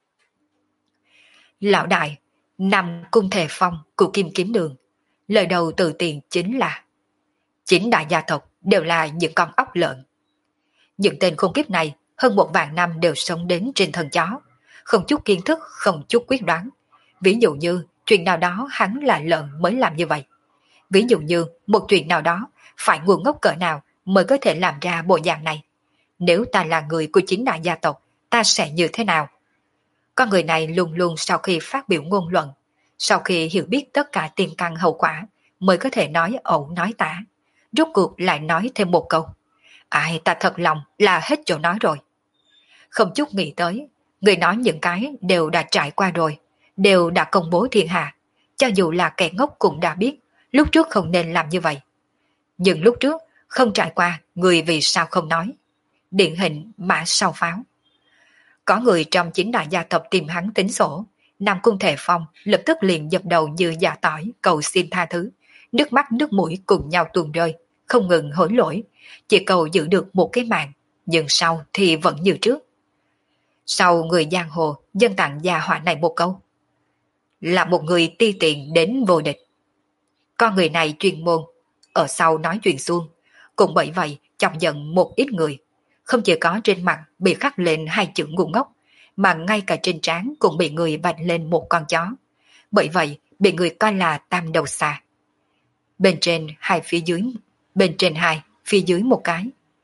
Lão đại, nằm cung thể phong của Kim kiếm đường, lời đầu từ tiền chính là chính đại gia tộc đều là những con ốc lợn. Những tên khôn kiếp này hơn một vạn năm đều sống đến trên thân chó, không chút kiến thức, không chút quyết đoán. Ví dụ như chuyện nào đó hắn là lợn mới làm như vậy. Ví dụ như một chuyện nào đó phải ngu ngốc cỡ nào mới có thể làm ra bộ dạng này. Nếu ta là người của chính đại gia tộc, ta sẽ như thế nào? Con người này luôn luôn sau khi phát biểu ngôn luận, sau khi hiểu biết tất cả tiền căn hậu quả, mới có thể nói ẩu nói tả. Rốt cuộc lại nói thêm một câu. Ai ta thật lòng là hết chỗ nói rồi. Không chút nghĩ tới, người nói những cái đều đã trải qua rồi, đều đã công bố thiên hạ. Cho dù là kẻ ngốc cũng đã biết, lúc trước không nên làm như vậy. Nhưng lúc trước, không trải qua, người vì sao không nói. Điển hình mã sau pháo. Có người trong chính đại gia tộc tìm hắn tính sổ, Nam Cung Thể Phong lập tức liền dập đầu như giả tỏi cầu xin tha thứ, nước mắt nước mũi cùng nhau tuôn rơi, không ngừng hối lỗi, chỉ cầu giữ được một cái mạng, nhưng sau thì vẫn như trước. Sau người giang hồ dân tặng gia họa này một câu. Là một người ti tiện đến vô địch. Con người này chuyên môn, ở sau nói chuyện suông, cũng bởi vậy chọc giận một ít người. Không chỉ có trên mặt bị khắc lên hai chữ ngu ngốc, mà ngay cả trên trán cũng bị người vạch lên một con chó. Bởi vậy bị người coi là tam đầu xà. Bên trên hai phía dưới, bên trên hai, phía dưới một cái.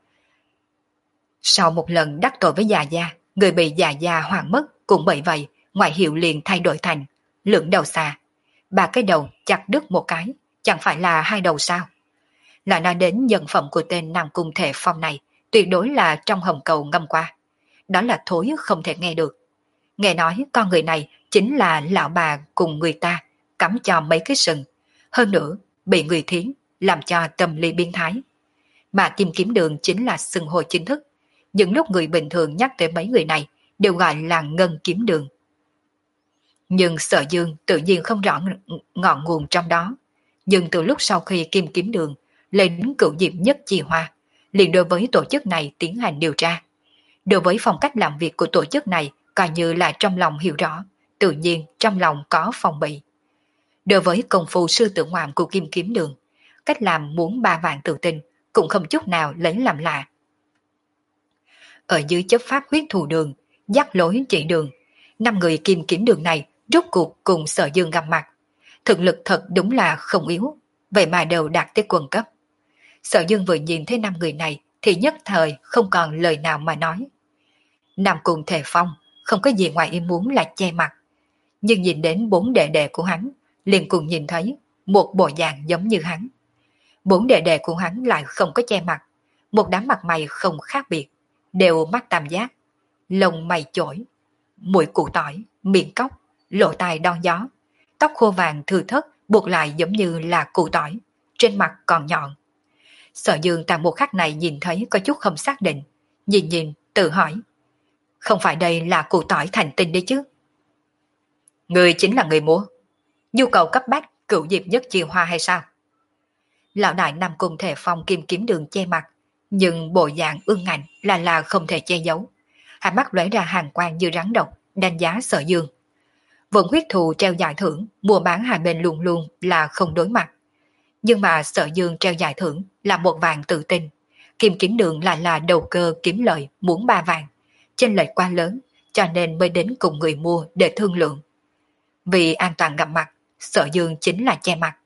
Sau một lần đắc tội với già gia, người bị già gia hoảng mất, cũng bởi vậy ngoại hiệu liền thay đổi thành lưỡng đầu xà. Ba cái đầu chặt đứt một cái, chẳng phải là hai đầu sao? Là nói đến nhân phẩm của tên Nam Cung Thể Phong này, tuyệt đối là trong hầm cầu ngâm qua. Đó là thối không thể nghe được. Nghe nói con người này chính là lão bà cùng người ta cắm cho mấy cái sừng. Hơn nữa, bị người thiến, làm cho tâm lý biến thái. Mà Kim Kiếm Đường chính là xưng hô chính thức. Những lúc người bình thường nhắc tới mấy người này đều gọi là Ngân Kiếm Đường. Nhưng Sở Dương tự nhiên không rõ ngọn nguồn trong đó. Nhưng từ lúc sau khi Kim Kiếm Đường lên cựu diệp nhất chi hoa, liền đối với tổ chức này tiến hành điều tra. Đối với phong cách làm việc của tổ chức này coi như là trong lòng hiểu rõ, tự nhiên trong lòng có phòng bị. Đối với công phu sư tử ngoạm của Kim Kiếm Đường, cách làm muốn ba vạn tự tin cũng không chút nào lấy làm lạ. Ở dưới chấp pháp huyết thù đường, dắt lối chỉ đường, năm người Kim Kiếm Đường này rốt cuộc cùng Sở Dương gặp mặt. Thực lực thật đúng là không yếu, vậy mà đều đạt tới quân cấp. Sở Dương vừa nhìn thấy năm người này thì nhất thời không còn lời nào mà nói. Nam Cung Thể Phong không có gì ngoài ý muốn là che mặt, nhưng nhìn đến bốn đệ đệ của hắn, liền cùng nhìn thấy một bộ dạng giống như hắn. Bốn đệ đệ của hắn lại không có che mặt, một đám mặt mày không khác biệt, đều mắt tam giác, lông mày chổi, mũi củ tỏi, miệng cốc, lỗ tai đon gió, tóc khô vàng thừa thớt buộc lại giống như là củ tỏi, trên mặt còn nhọn. Sở Dương tại một khắc này nhìn thấy có chút không xác định, nhìn nhìn tự hỏi, không phải đây là củ tỏi thành tinh đấy chứ? Người chính là người mua, nhu cầu cấp bách cựu diệp nhất chi hoa hay sao? Lão đại Nam Cung Thể Phong Kim Kiếm Đường che mặt, nhưng bộ dạng ương ngạnh là là không thể che giấu. Hai mắt lóe ra hàn quang như rắn độc, đánh giá Sở Dương. Vận huyết thù treo giải thưởng, mua bán hai bên luôn luôn là không đối mặt. Nhưng mà Sở Dương treo giải thưởng là một vàng tự tin, Kim Kiếm Đường lại là đầu cơ kiếm lợi muốn ba vàng, chênh lệch quá lớn, cho nên mới đến cùng người mua để thương lượng. Vì an toàn gặp mặt, Sở Dương chính là che mặt.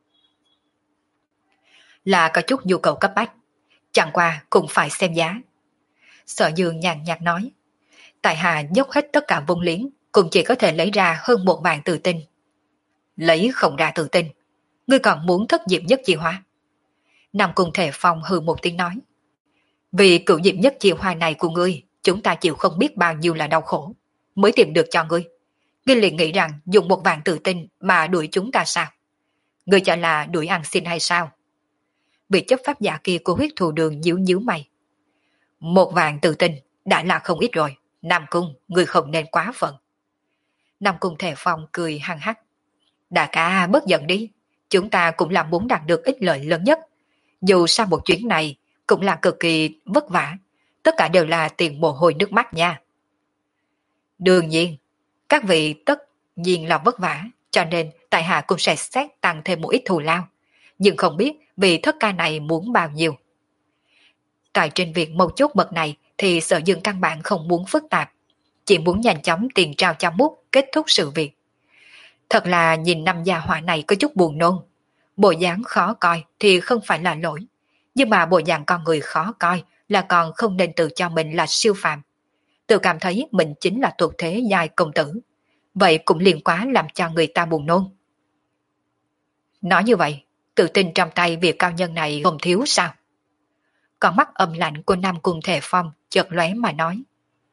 Là có chút nhu cầu cấp bách, chẳng qua cũng phải xem giá. Sở Dương nhàn nhạt nói, tại hạ dốc hết tất cả vốn liếng, cũng chỉ có thể lấy ra hơn một vạn tự tin. Lấy không ra tự tin, ngươi còn muốn thất diệp nhất chi hoa? Nam Cung Thể Phong hừ một tiếng nói, vì cựu diệp nhất chi hoa này của ngươi, chúng ta chịu không biết bao nhiêu là đau khổ, mới tìm được cho ngươi. Ngươi liền nghĩ rằng dùng một vạn tự tin mà đuổi chúng ta sao? Ngươi cho là đuổi ăn xin hay sao? Bị chấp pháp giả kia của huyết thù đường nhíu nhíu mày. Một vạn tự tin đã là không ít rồi, Nam Cung, ngươi không nên quá phận. Nam Cung Thể Phong cười hăng hắc. Đại ca bớt giận đi, chúng ta cũng là muốn đạt được ích lợi lớn nhất. Dù sao một chuyến này cũng là cực kỳ vất vả, tất cả đều là tiền mồ hôi nước mắt nha. Đương nhiên, các vị tất nhiên là vất vả, cho nên tại hạ cũng sẽ xét tăng thêm một ít thù lao, nhưng không biết vị thất ca này muốn bao nhiêu. Tại trên việc mâu chốt bậc này thì Sở Dương căn bản không muốn phức tạp, chỉ muốn nhanh chóng tiền trao cho mút kết thúc sự việc. Thật là nhìn năm gia hỏa này có chút buồn nôn. Bộ dáng khó coi thì không phải là lỗi, nhưng mà bộ dạng con người khó coi là còn không nên tự cho mình là siêu phàm. Tự cảm thấy mình chính là tuột thế giai công tử, vậy cũng liền quá làm cho người ta buồn nôn. Nói như vậy, Tự tin trong tay việc cao nhân này không thiếu sao? Con mắt âm lạnh của Nam Cung Thể Phong chợt lóe mà nói.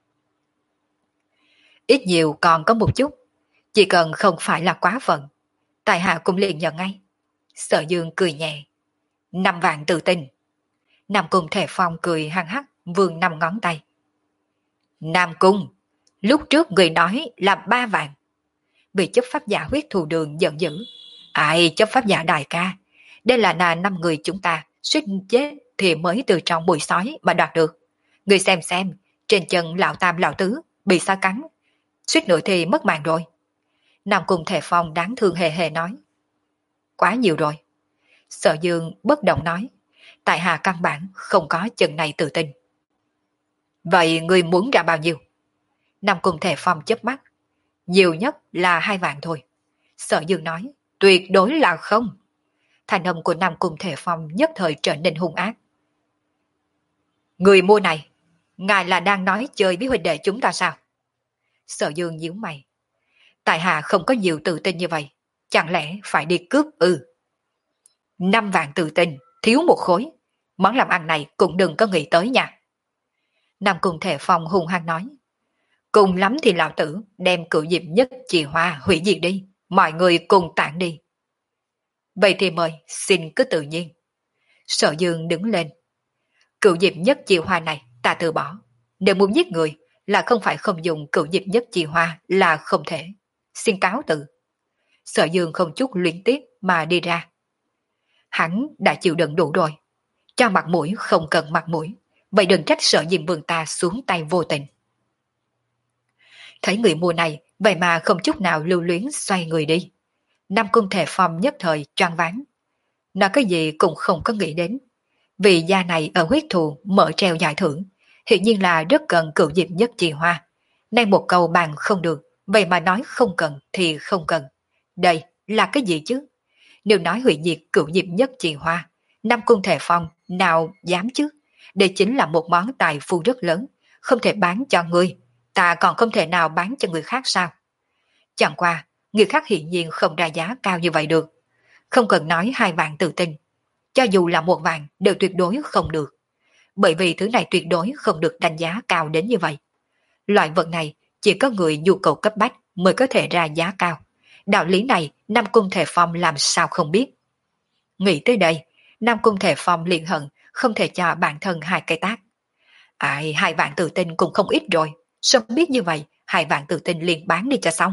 Ít nhiều còn có một chút, chỉ cần không phải là quá phận, tại hạ cũng liền nhận ngay. Sở Dương cười nhẹ. Năm vạn tự tin. Nam Cung Thể Phong cười hăng hắc, vươn năm ngón tay. Nam Cung, lúc trước người nói là ba vạn. Bị chấp pháp giả huyết thù đường giận dữ. Ai chấp pháp giả đại ca, đây là là năm người chúng ta suýt chết thì mới từ trong bụi sói mà đoạt được. Người xem xem, trên chân lão tam lão tứ bị sói cắn, suýt nữa thì mất mạng rồi. Nam Cung Thể Phong đáng thương hề hề nói. Quá nhiều rồi. Sở Dương bất động nói. Tại hạ căn bản không có chân này tự tin. Vậy người muốn ra bao nhiêu? Nam Cung Thể Phong chớp mắt. Nhiều nhất là hai vạn thôi. Sở Dương nói. Tuyệt đối là không. Thành âm của Nam Cung Thể Phong nhất thời trở nên hung ác. Người mua này, ngài là đang nói chơi với huynh đệ chúng ta sao? Sở Dương nhíu mày. Tại hạ không có nhiều tự tin như vậy. Chẳng lẽ phải đi cướp ư? Năm vạn tự tin, thiếu một khối. Món làm ăn này cũng đừng có nghĩ tới nha. Nam Cung Thể Phong hung hăng nói. Cùng lắm thì lão tử đem cựu diệp nhất chỉ hoa hủy diệt đi. Mọi người cùng tản đi. Vậy thì mời, xin cứ tự nhiên. Sở Dương đứng lên. Cựu diệp nhất chi hoa này ta từ bỏ. Nếu muốn giết người là không phải không dùng cựu diệp nhất chi hoa là không thể. Xin cáo từ. Sở Dương không chút luyến tiếc mà đi ra. Hắn đã chịu đựng đủ rồi. Cho mặt mũi không cần mặt mũi. Vậy đừng trách Sở Diêm Vương ta xuống tay vô tình. Thấy người mua này, vậy mà không chút nào lưu luyến xoay người đi. Nam Cung Thể Phong nhất thời choáng váng. Nói cái gì cũng không có nghĩ đến. Vì gia này ở huyết thù mở treo giải thưởng, hiện nhiên là rất cần cựu diệp nhất chi hoa. Nay một câu bàn không được, vậy mà nói không cần thì không cần. Đây là cái gì chứ? Nếu nói hủy diệt cựu diệp nhất chi hoa, Nam Cung Thể Phong nào dám chứ? Đây chính là một món tài phú rất lớn, không thể bán cho ngươi, ta còn không thể nào bán cho người khác sao? Chẳng qua, người khác hiển nhiên không ra giá cao như vậy được. Không cần nói hai vạn tự tin, cho dù là một vạn đều tuyệt đối không được. Bởi vì thứ này tuyệt đối không được đánh giá cao đến như vậy. Loại vật này chỉ có người nhu cầu cấp bách mới có thể ra giá cao. Đạo lý này Nam Cung Thể Phong làm sao không biết. Nghĩ tới đây, Nam Cung Thể Phong liền hận không thể cho bản thân hai cây tác. Ai, hai vạn tự tin cũng không ít rồi. Sao biết như vậy, hai vạn tự tin liền bán đi cho xong.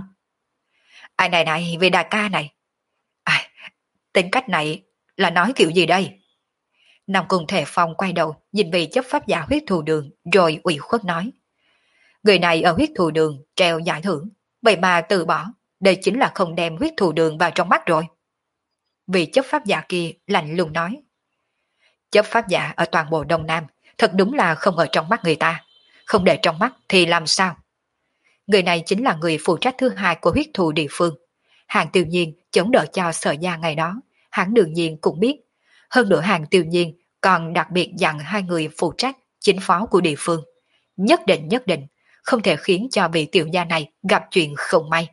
Ai này này, về đại ca này. Ai, tính cách này là nói kiểu gì đây? Nam Cung Thể Phong quay đầu nhìn về chấp pháp giả huyết thù đường rồi ủy khuất nói. Người này ở huyết thù đường treo giải thưởng, vậy mà từ bỏ, đây chính là không đem huyết thù đường vào trong mắt rồi. Vị chấp pháp giả kia lạnh lùng nói. Chấp pháp giả ở toàn bộ Đông Nam thật đúng là không ở trong mắt người ta. Không để trong mắt thì làm sao? Người này chính là người phụ trách thứ hai của huyết thù địa phương. Hàng Tiêu Nhiên chống đỡ cho Sở Gia ngày đó, hắn đương nhiên cũng biết. Hơn nữa Hàng Tiêu Nhiên còn đặc biệt dặn hai người phụ trách chính phó của địa phương. Nhất định nhất định không thể khiến cho vị tiểu gia này gặp chuyện không may.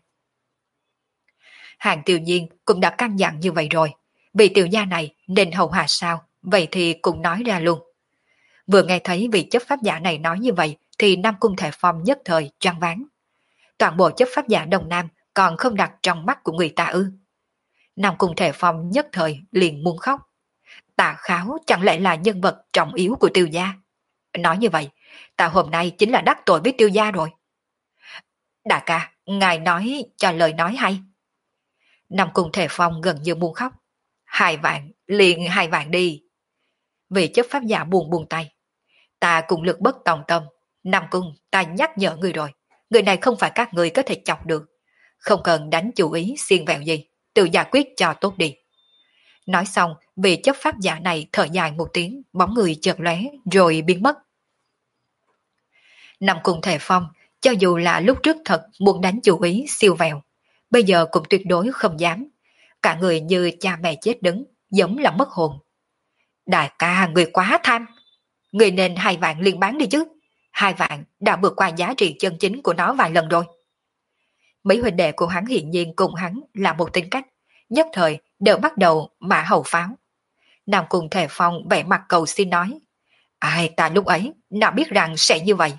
Hàng Tiêu Nhiên cũng đã căn dặn như vậy rồi. Vị tiểu gia này nên hầu hạ sao, vậy thì cũng nói ra luôn. Vừa nghe thấy vị chấp pháp giả này nói như vậy thì Nam Cung Thể Phong nhất thời choáng váng. Toàn bộ chấp pháp giả Đông Nam còn không đặt trong mắt của người ta ư? Nam Cung Thể Phong nhất thời liền muốn khóc. Tạ Kháo chẳng lẽ là nhân vật trọng yếu của Tiêu gia? Nói như vậy, ta hôm nay chính là đắc tội với Tiêu gia rồi. Đại ca, ngài nói cho lời nói hay. Nam Cung Thể Phong gần như muốn khóc. Hai vạn, liền hai vạn đi. Vì chấp pháp giả buồn buồn tay. Ta cùng lực bất tòng tâm. Nam Cung, ta nhắc nhở người rồi. Người này không phải các người có thể chọc được. Không cần đánh chủ ý xiên vẹo gì. Tự giải quyết cho tốt đi. Nói xong, vị chấp pháp giả này thở dài một tiếng, bóng người chợt lóe rồi biến mất. Nam Cung Thể Phong, cho dù là lúc trước thật muốn đánh chủ ý siêu vẹo, bây giờ cũng tuyệt đối không dám. Cả người như cha mẹ chết đứng, giống là mất hồn. Đại ca, người quá tham. Người nên hai vạn liền bán đi chứ. Hai vạn đã vượt qua giá trị chân chính của nó vài lần rồi. Mấy huynh đệ của hắn hiện nhiên cùng hắn là một tính cách. nhất thời đều bắt đầu mã hậu pháo. Nam Cung Thể Phong vẻ mặt cầu xin nói, ai ta lúc ấy nào biết rằng sẽ như vậy.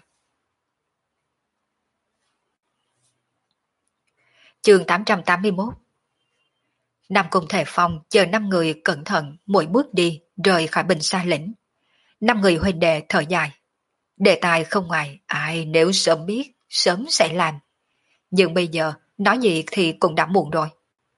Chương tám trăm tám mươi mốt. Nam Cung Thể Phong chờ năm người cẩn thận mỗi bước đi rời khỏi Bình Sa lĩnh. Năm người huynh đệ thở dài. Đề tài không ngoài, ai nếu sớm biết, sớm sẽ làm. Nhưng bây giờ, nói gì thì cũng đã muộn rồi.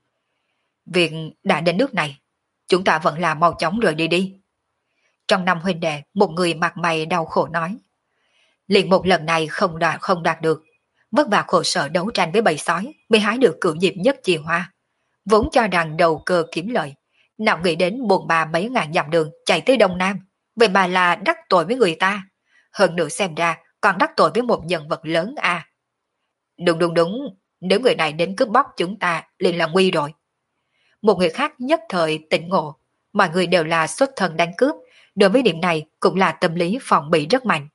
Việc đã đến nước này, chúng ta vẫn là mau chóng rời đi đi. Trong năm huynh đệ, một người mặt mày đau khổ nói. Liền một lần này không đạt, không đạt được. Vất vả khổ sở đấu tranh với bầy sói mới hái được cửu diệp nhất chi hoa. Vốn cho rằng đầu cơ kiếm lợi. Nào nghĩ đến buồn bà mấy ngàn dặm đường chạy tới Đông Nam. Vậy mà là đắc tội với người ta. Hơn nữa xem ra còn đắc tội với một nhân vật lớn à. Đúng đúng đúng, nếu người này đến cướp bóc chúng ta liền là nguy rồi. Một người khác nhất thời tỉnh ngộ, mọi người đều là xuất thân đánh cướp, đối với điểm này cũng là tâm lý phòng bị rất mạnh.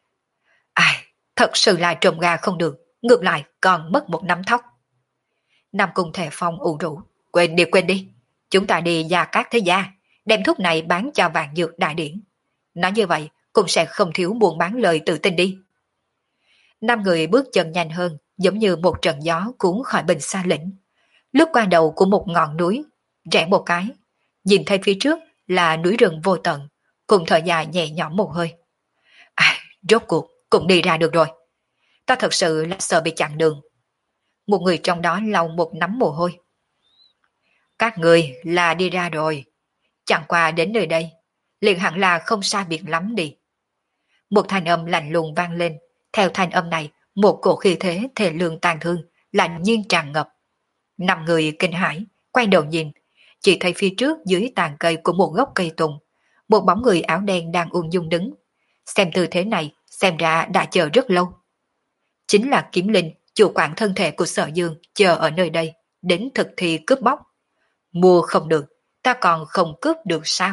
Ai, thật sự là trộm gà không được, ngược lại còn mất một nắm thóc. Nam Cung Thể Phong ủ rũ, quên đi quên đi, chúng ta đi Gia Cát Thế Gia, đem thuốc này bán cho vạn dược đại điển. Nói như vậy cũng sẽ không thiếu buôn bán lời tự tin đi. Năm người bước chân nhanh hơn, giống như một trận gió cuốn khỏi Bình Sa lĩnh. Lướt qua đầu của một ngọn núi, rẽ một cái, nhìn thấy phía trước là núi rừng vô tận, cùng thở dài nhẹ nhõm một hơi. À, rốt cuộc cũng đi ra được rồi. Ta thật sự là sợ bị chặn đường. Một người trong đó lau một nắm mồ hôi. Các người là đi ra rồi, chẳng qua đến nơi đây, liền hẳn là không xa biệt lắm đi. Một thanh âm lạnh lùng vang lên, theo thanh âm này, một cổ khí thế thể lương tàn thương, lạnh nhiên tràn ngập. Năm người kinh hãi, quay đầu nhìn, chỉ thấy phía trước dưới tàn cây của một gốc cây tùng, một bóng người áo đen đang ung dung đứng. Xem tư thế này, xem ra đã chờ rất lâu. Chính là Kiếm Linh, chủ quản thân thể của Sở Dương, chờ ở nơi đây, đến thực thi cướp bóc. Mua không được, ta còn không cướp được sao?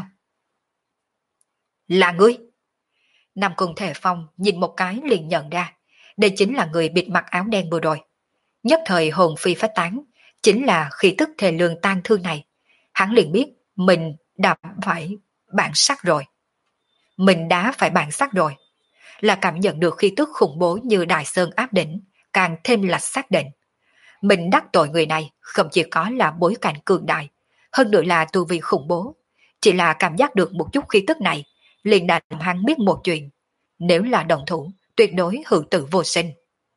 Là ngươi! Nam Cung Thể Phong nhìn một cái liền nhận ra, đây chính là người bịt mặt áo đen vừa rồi. Nhất thời hồn phi phách tán, chính là khí tức thề lương tan thương này. Hắn liền biết mình đã phải bản sắc rồi. Mình đã phải bản sắc rồi. Là cảm nhận được khí tức khủng bố như Đại Sơn áp đỉnh, càng thêm là xác định. Mình đắc tội người này không chỉ có là bối cảnh cường đại, hơn nữa là tu vi khủng bố. Chỉ là cảm giác được một chút khí tức này, liền đã làm hắn biết một chuyện. Nếu là đồng thủ, tuyệt đối hữu tử vô sinh.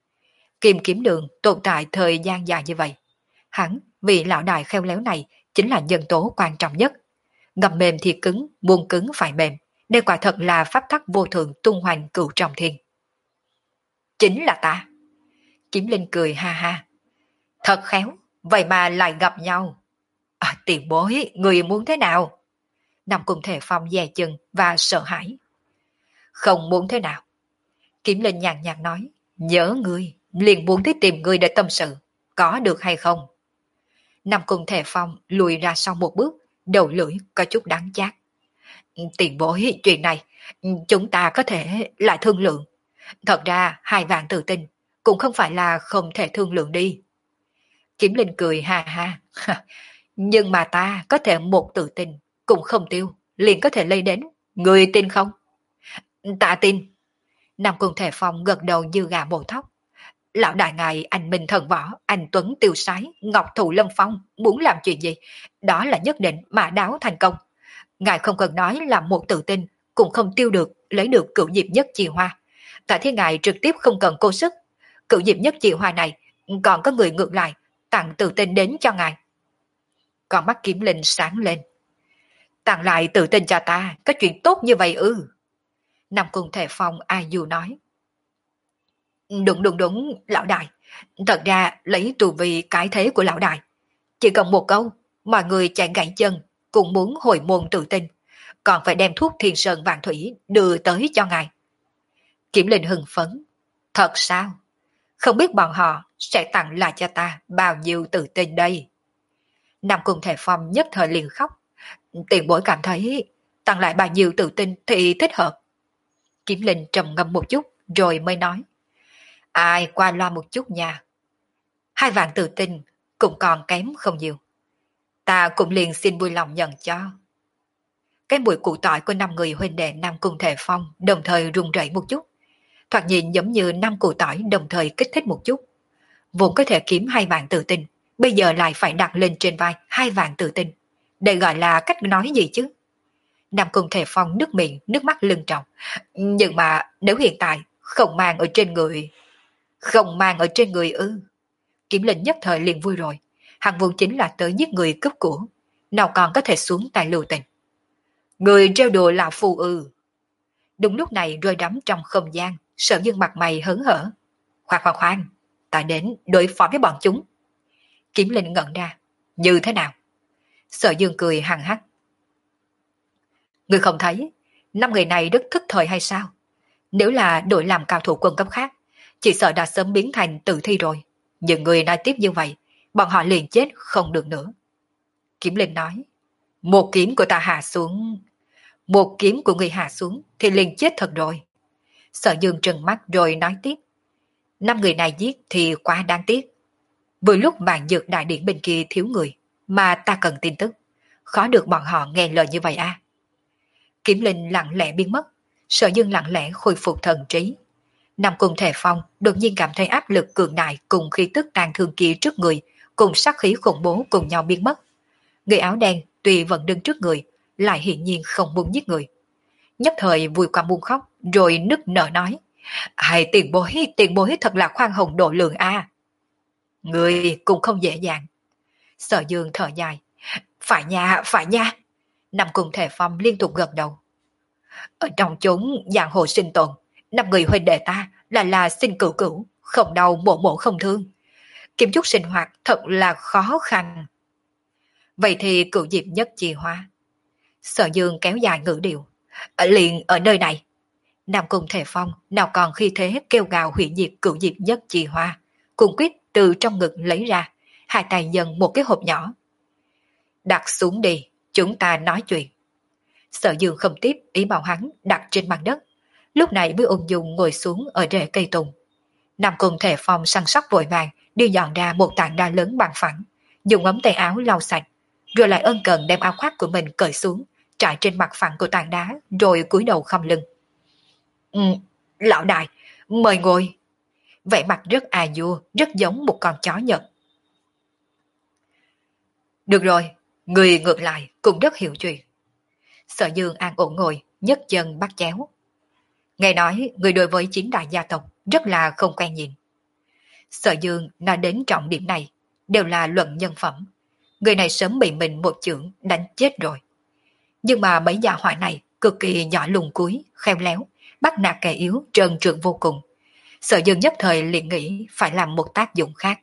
Kim Kiếm Đường tồn tại thời gian dài như vậy. Hắn, vì lão đại khéo léo này, chính là nhân tố quan trọng nhất. Ngầm mềm thì cứng, buông cứng phải mềm. Đây quả thật là pháp tắc vô thượng tung hoành cửu trọng thiên. Chính là ta. Kiếm Linh cười ha ha. Thật khéo, vậy mà lại gặp nhau. À, tiền bối, người muốn thế nào? Nằm cùng Thể Phong dè chừng và sợ hãi. Không muốn thế nào. Kiếm Linh nhàn nhạt nói, nhớ ngươi, liền muốn tới tìm ngươi để tâm sự, có được hay không? Nằm cùng Thể Phong lùi ra sau một bước, đầu lưỡi có chút đắng chát. Tiền bối, chuyện này, chúng ta có thể lại thương lượng. Thật ra, hai vạn tự tin, cũng không phải là không thể thương lượng đi. Kiếm Linh cười ha ha. Nhưng mà ta có thể một tự tin, cũng không tiêu, liền có thể lây đến. Người tin không? Ta tin. Nam Cung Thể Phong gật đầu như gà bổ thóc. Lão đại ngài anh minh thần võ, anh Tuấn tiêu sái, ngọc thụ lâm phong, muốn làm chuyện gì, đó là nhất định mà đáo thành công. Ngài không cần nói là một tự tin, cũng không tiêu được, lấy được cửu diệp nhất chi hoa. Tại thế ngài trực tiếp không cần cố sức. Cửu diệp nhất chi hoa này, còn có người ngược lại, tặng tự tin đến cho ngài. Còn mắt Kiếm Linh sáng lên. Tặng lại tự tin cho ta, có chuyện tốt như vậy ư? Nam Cung Thể Phong ai dù nói. Đúng đúng đúng, lão đại. Thật ra lấy tù vì cái thế của lão đại. Chỉ cần một câu, mọi người chạy gãy chân, cũng muốn hồi môn tự tin. Còn phải đem thuốc thiên sơn vạn thủy đưa tới cho ngài. Kiểm Linh hưng phấn. Thật sao? Không biết bọn họ sẽ tặng lại cho ta bao nhiêu tự tin đây? Nam Cung Thể Phong nhất thời liền khóc. Tiền bối cảm thấy tặng lại bao nhiêu tự tin thì thích hợp. Kiếm Linh trầm ngâm một chút rồi mới nói. Ai qua loa một chút nha. Hai vạn tự tin cũng còn kém không nhiều. Ta cũng liền xin vui lòng nhận cho. Cái mùi củ tỏi của năm người huynh đệ Nam Cung Thể Phong đồng thời rung rẩy một chút. Thoạt nhìn giống như năm củ tỏi đồng thời kích thích một chút. Vốn có thể kiếm hai vạn tự tin, bây giờ lại phải đặt lên trên vai hai vạn tự tin. Đây gọi là cách nói gì chứ? Nam Cung Thể Phong nước miệng, nước mắt lưng tròng. Nhưng mà nếu hiện tại không mang ở trên người... Không mang ở trên người ư? Kiếm Linh nhất thời liền vui rồi. Hắn vốn chính là tới giết người cướp của, nào còn có thể xuống tay lưu tình. Người treo đùa là phù ư? Đúng lúc này rơi đắm trong không gian, Sở Dương mặt mày hớn hở. Khoan khoan khoan, ta đến đối phó với bọn chúng. Kiếm Linh ngẩn ra. Như thế nào? Sở Dương cười hằng hắc. Người không thấy, năm người này rất thức thời hay sao? Nếu là đổi làm cao thủ quân cấp khác, chỉ sợ đã sớm biến thành tử thi rồi. Nhưng người nói tiếp như vậy, bọn họ liền chết không được nữa. Kiếm Linh nói, một kiếm của ta hạ xuống, một kiếm của người hạ xuống thì liền chết thật rồi. Sở Dương trừng mắt rồi nói tiếp, năm người này giết thì quá đáng tiếc. Vừa lúc bạn dược đại điện bên kia thiếu người, mà ta cần tin tức, khó được bọn họ nghe lời như vậy à? Kiếm Linh lặng lẽ biến mất, Sở Dương lặng lẽ khôi phục thần trí. Nam Cung Thể Phong đột nhiên cảm thấy áp lực cường đại cùng khí tức tàn thương kia trước người, cùng sát khí khủng bố cùng nhau biến mất. Người áo đen tuy vẫn đứng trước người, lại hiển nhiên không muốn giết người. Nhất thời vui qua muốn khóc, rồi nức nở nói, hai tiền bối, tiền bối thật là khoan hồng độ lượng a. Người cũng không dễ dàng. Sở Dương thở dài, phải nha, phải nha. Nam Cung Thể Phong liên tục gật đầu. Ở trong chốn giang hồ sinh tồn, năm người huynh đệ ta là là sinh cửu cửu, không đau mổ mổ không thương. Kiếm chút sinh hoạt thật là khó khăn. Vậy thì cửu diệp nhất chi hóa. Sở Dương kéo dài ngữ điệu. Ở liền ở nơi này. Nam Cung Thể Phong nào còn khi thế kêu gào hủy diệt cửu diệp nhất chi hoa. Cùng quyết từ trong ngực lấy ra, hai tay dần một cái hộp nhỏ. Đặt xuống đi, chúng ta nói chuyện. Sở Dương không tiếp ý bảo hắn đặt trên mặt đất. Lúc này mới ung dung ngồi xuống ở rễ cây tùng. Nam Cung Thể Phong săn sóc vội vàng đi dọn ra một tảng đá lớn bằng phẳng, dùng ống tay áo lau sạch, rồi lại ân cần đem áo khoác của mình cởi xuống, trải trên mặt phẳng của tảng đá, rồi cúi đầu khom lưng. Ừ, lão đại, mời ngồi. Vẻ mặt rất à vua, rất giống một con chó Nhật. Được rồi, người ngược lại cũng rất hiểu chuyện. Sở Dương an ổn ngồi, nhấc chân bắt chéo. Nghe nói người đối với chín đại gia tộc rất là không quen nhìn. Sở Dương nói đến trọng điểm này, đều là luận nhân phẩm. Người này sớm bị mình một chưởng đánh chết rồi. Nhưng mà mấy gia hỏa này cực kỳ nhỏ lùn cuối, khéo léo, bắt nạt kẻ yếu trơn trượt vô cùng. Sở Dương nhất thời liền nghĩ phải làm một tác dụng khác.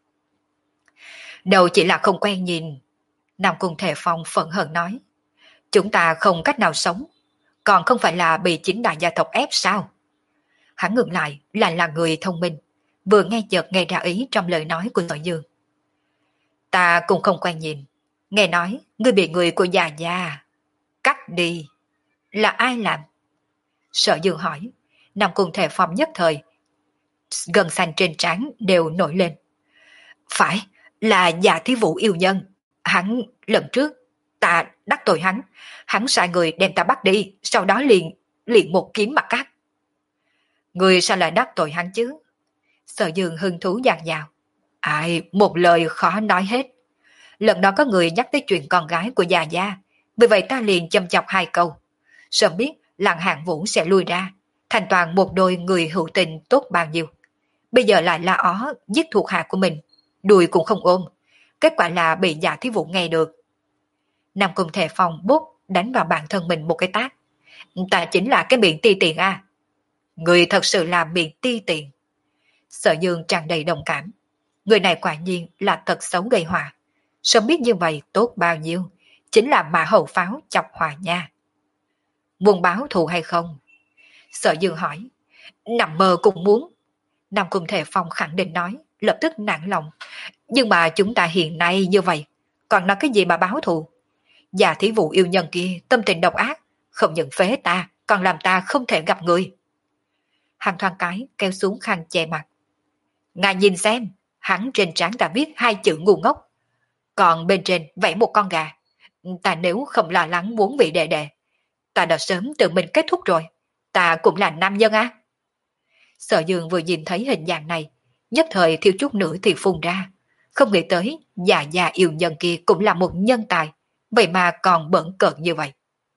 Đầu chỉ là không quen nhìn. Nam Cung Thể Phong phẫn hận nói. Chúng ta không cách nào sống, còn không phải là bị chính đại gia tộc ép sao? Hắn ngược lại là là người thông minh, vừa nghe chợt nghe ra ý trong lời nói của Sở Dương. Ta cũng không quen nhìn, nghe nói ngươi bị người của già già cắt đi, là ai làm? Sở Dương hỏi. Nam Cung Thể Phong nhất thời gần xanh trên trán đều nổi lên. Phải, là Dạ Thí Vũ yêu nhân. Hắn lần trước ta đắc tội hắn, hắn sai người đem ta bắt đi, sau đó liền liền một kiếm mà cắt. Người sao lại đắc tội hắn chứ? Sở Dương hứng thú dạt dào. Ai, một lời khó nói hết. Lần đó có người nhắc tới chuyện con gái của già gia, vì vậy ta liền châm chọc hai câu. Sớm biết Lăng Hạng Vũ sẽ lui ra, thành toàn một đôi người hữu tình tốt bao nhiêu. Bây giờ lại la ó giết thuộc hạ của mình, đùi cũng không ôm. Kết quả là bị Dạ Thí Vũ nghe được. Nam Cung Thể Phong bút đánh vào bản thân mình một cái tát. Ta chính là cái miệng ti tiện à? Người thật sự là miệng ti tiện. Sở Dương tràn đầy đồng cảm. Người này quả nhiên là thật xấu gây họa. Sớm biết như vậy tốt bao nhiêu, chính là mã hậu pháo chọc hòa nha. Muốn báo thù hay không? Sở Dương hỏi. Nằm mơ cũng muốn. Nam Cung Thể Phong khẳng định nói, lập tức nản lòng. Nhưng mà chúng ta hiện nay như vậy, còn nói cái gì mà báo thù? Già Thí Vũ yêu nhân kia tâm tình độc ác, không những phế ta, còn làm ta không thể gặp người. Hàng thoáng cái kéo xuống khăn che mặt. Ngài nhìn xem, hắn trên trán ta viết hai chữ ngu ngốc. Còn bên trên vẽ một con gà. Ta nếu không lo lắng muốn vị đệ đệ, ta đã sớm tự mình kết thúc rồi. Ta cũng là nam nhân á. Sở Dương vừa nhìn thấy hình dạng này, nhất thời thiếu chút nữa thì phun ra. Không nghĩ tới già già yêu nhân kia cũng là một nhân tài, vậy mà còn bẩn cợt như vậy.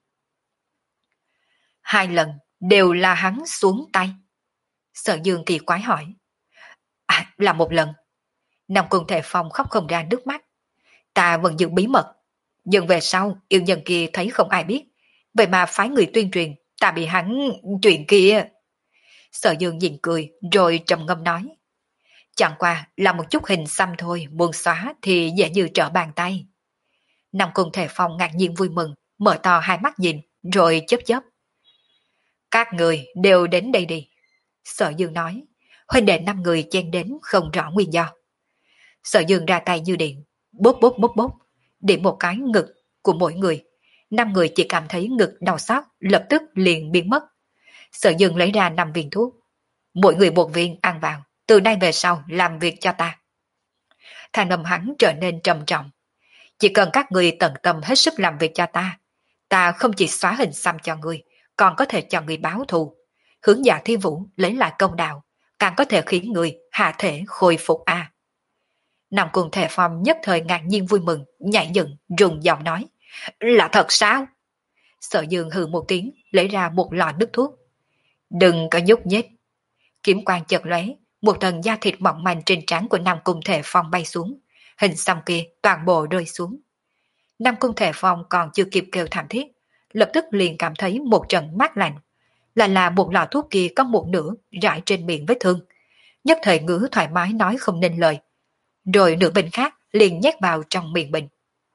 Hai lần đều là hắn xuống tay. Sở Dương kỳ quái hỏi. À, là một lần. Nam Cung Thể Phong khóc không ra nước mắt. Ta vẫn giữ bí mật. Nhưng về sau, yêu nhân kia thấy không ai biết. Vậy mà phái người tuyên truyền, ta bị hắn chuyện kia. Sở Dương nhìn cười, rồi trầm ngâm nói. Chẳng qua là một chút hình xăm thôi, muốn xóa thì dễ như trở bàn tay. Nam Cung Thể Phong ngạc nhiên vui mừng, mở to hai mắt nhìn, rồi chớp chớp. Các người đều đến đây đi. Sở Dương nói, huynh đệ năm người chen đến không rõ nguyên do. Sở Dương ra tay như điện, bốp bốp bốp bốp, điểm một cái ngực của mỗi người. Năm người chỉ cảm thấy ngực đau xót, lập tức liền biến mất. Sở Dương lấy ra năm viên thuốc. Mỗi người một viên ăn vào, từ nay về sau làm việc cho ta. Thanh âm hắn trở nên trầm trọng. Chỉ cần các người tận tâm hết sức làm việc cho ta, ta không chỉ xóa hình xăm cho người, còn có thể cho người báo thù. Hướng Dạ Thi Vũ lấy lại công đạo, càng có thể khiến người hạ thể khôi phục a. À. Nam Cung Thể Phong nhất thời ngạc nhiên vui mừng, nhảy dựng, rùng giọng nói. Là thật sao? Sở Dương hừ một tiếng, lấy ra một lọ nước thuốc. Đừng có nhúc nhích. Kiếm quang chợt lóe, một tầng da thịt mỏng manh trên trán của Nam Cung Thể Phong bay xuống, hình xăm kia toàn bộ rơi xuống. Nam Cung Thể Phong còn chưa kịp kêu thảm thiết, lập tức liền cảm thấy một trận mát lạnh, là là một lọ thuốc kia có một nửa rải trên miệng vết thương, nhất thời ngứa thoải mái nói không nên lời, rồi nửa bên khác liền nhét vào trong miệng mình.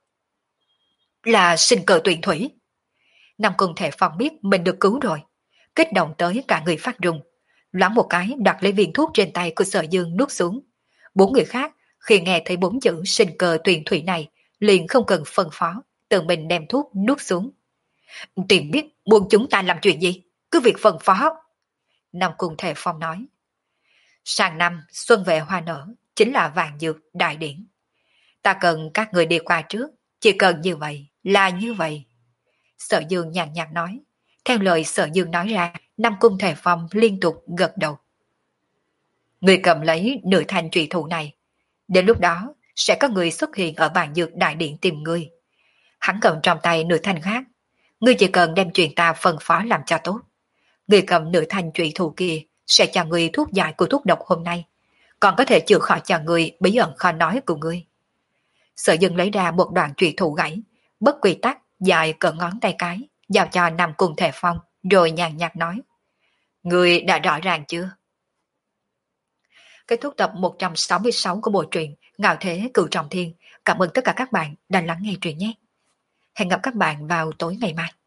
Là sinh cơ tuyển thủy. Nam Cung Thể Phong biết mình được cứu rồi, kích động tới cả người phát run, loáng một cái đặt lấy viên thuốc trên tay của Sở Dương nuốt xuống. Bốn người khác khi nghe thấy bốn chữ sinh cơ tuyển thủy này liền không cần phân phó, tự mình đem thuốc nuốt xuống. Tìm biết buông chúng ta làm chuyện gì, cứ việc phân phó. Nam Cung Thể Phong nói. Sang năm xuân về hoa nở, chính là vàng dược đại điển. Ta cần các người đi qua trước, chỉ cần như vậy, là như vậy. Sở Dương nhàn nhạt nói. Theo lời Sở Dương nói ra, Nam Cung Thể Phong liên tục gật đầu. Người cầm lấy nửa thanh trụy thủ này, đến lúc đó sẽ có người xuất hiện ở vàng dược đại điện tìm ngươi. Hắn cầm trong tay nửa thanh khác, ngươi chỉ cần đem chuyện ta phân phó làm cho tốt. Người cầm nửa thanh trụy thủ kia sẽ cho ngươi thuốc giải của thuốc độc hôm nay, còn có thể chữa khỏi cho ngươi bí ẩn khó nói của ngươi. Sở Dương lấy ra một đoạn trụy thủ gãy, bất quy tắc dài cỡ ngón tay cái, giao cho Nam Cung Thể Phong, rồi nhàn nhạt nói. Ngươi đã rõ ràng chưa? Kết thúc tập một trăm sáu mươi sáu của bộ truyện Ngạo Thế Cửu Trọng Thiên. Cảm ơn tất cả các bạn đã lắng nghe truyện nhé. Hẹn gặp các bạn vào tối ngày mai.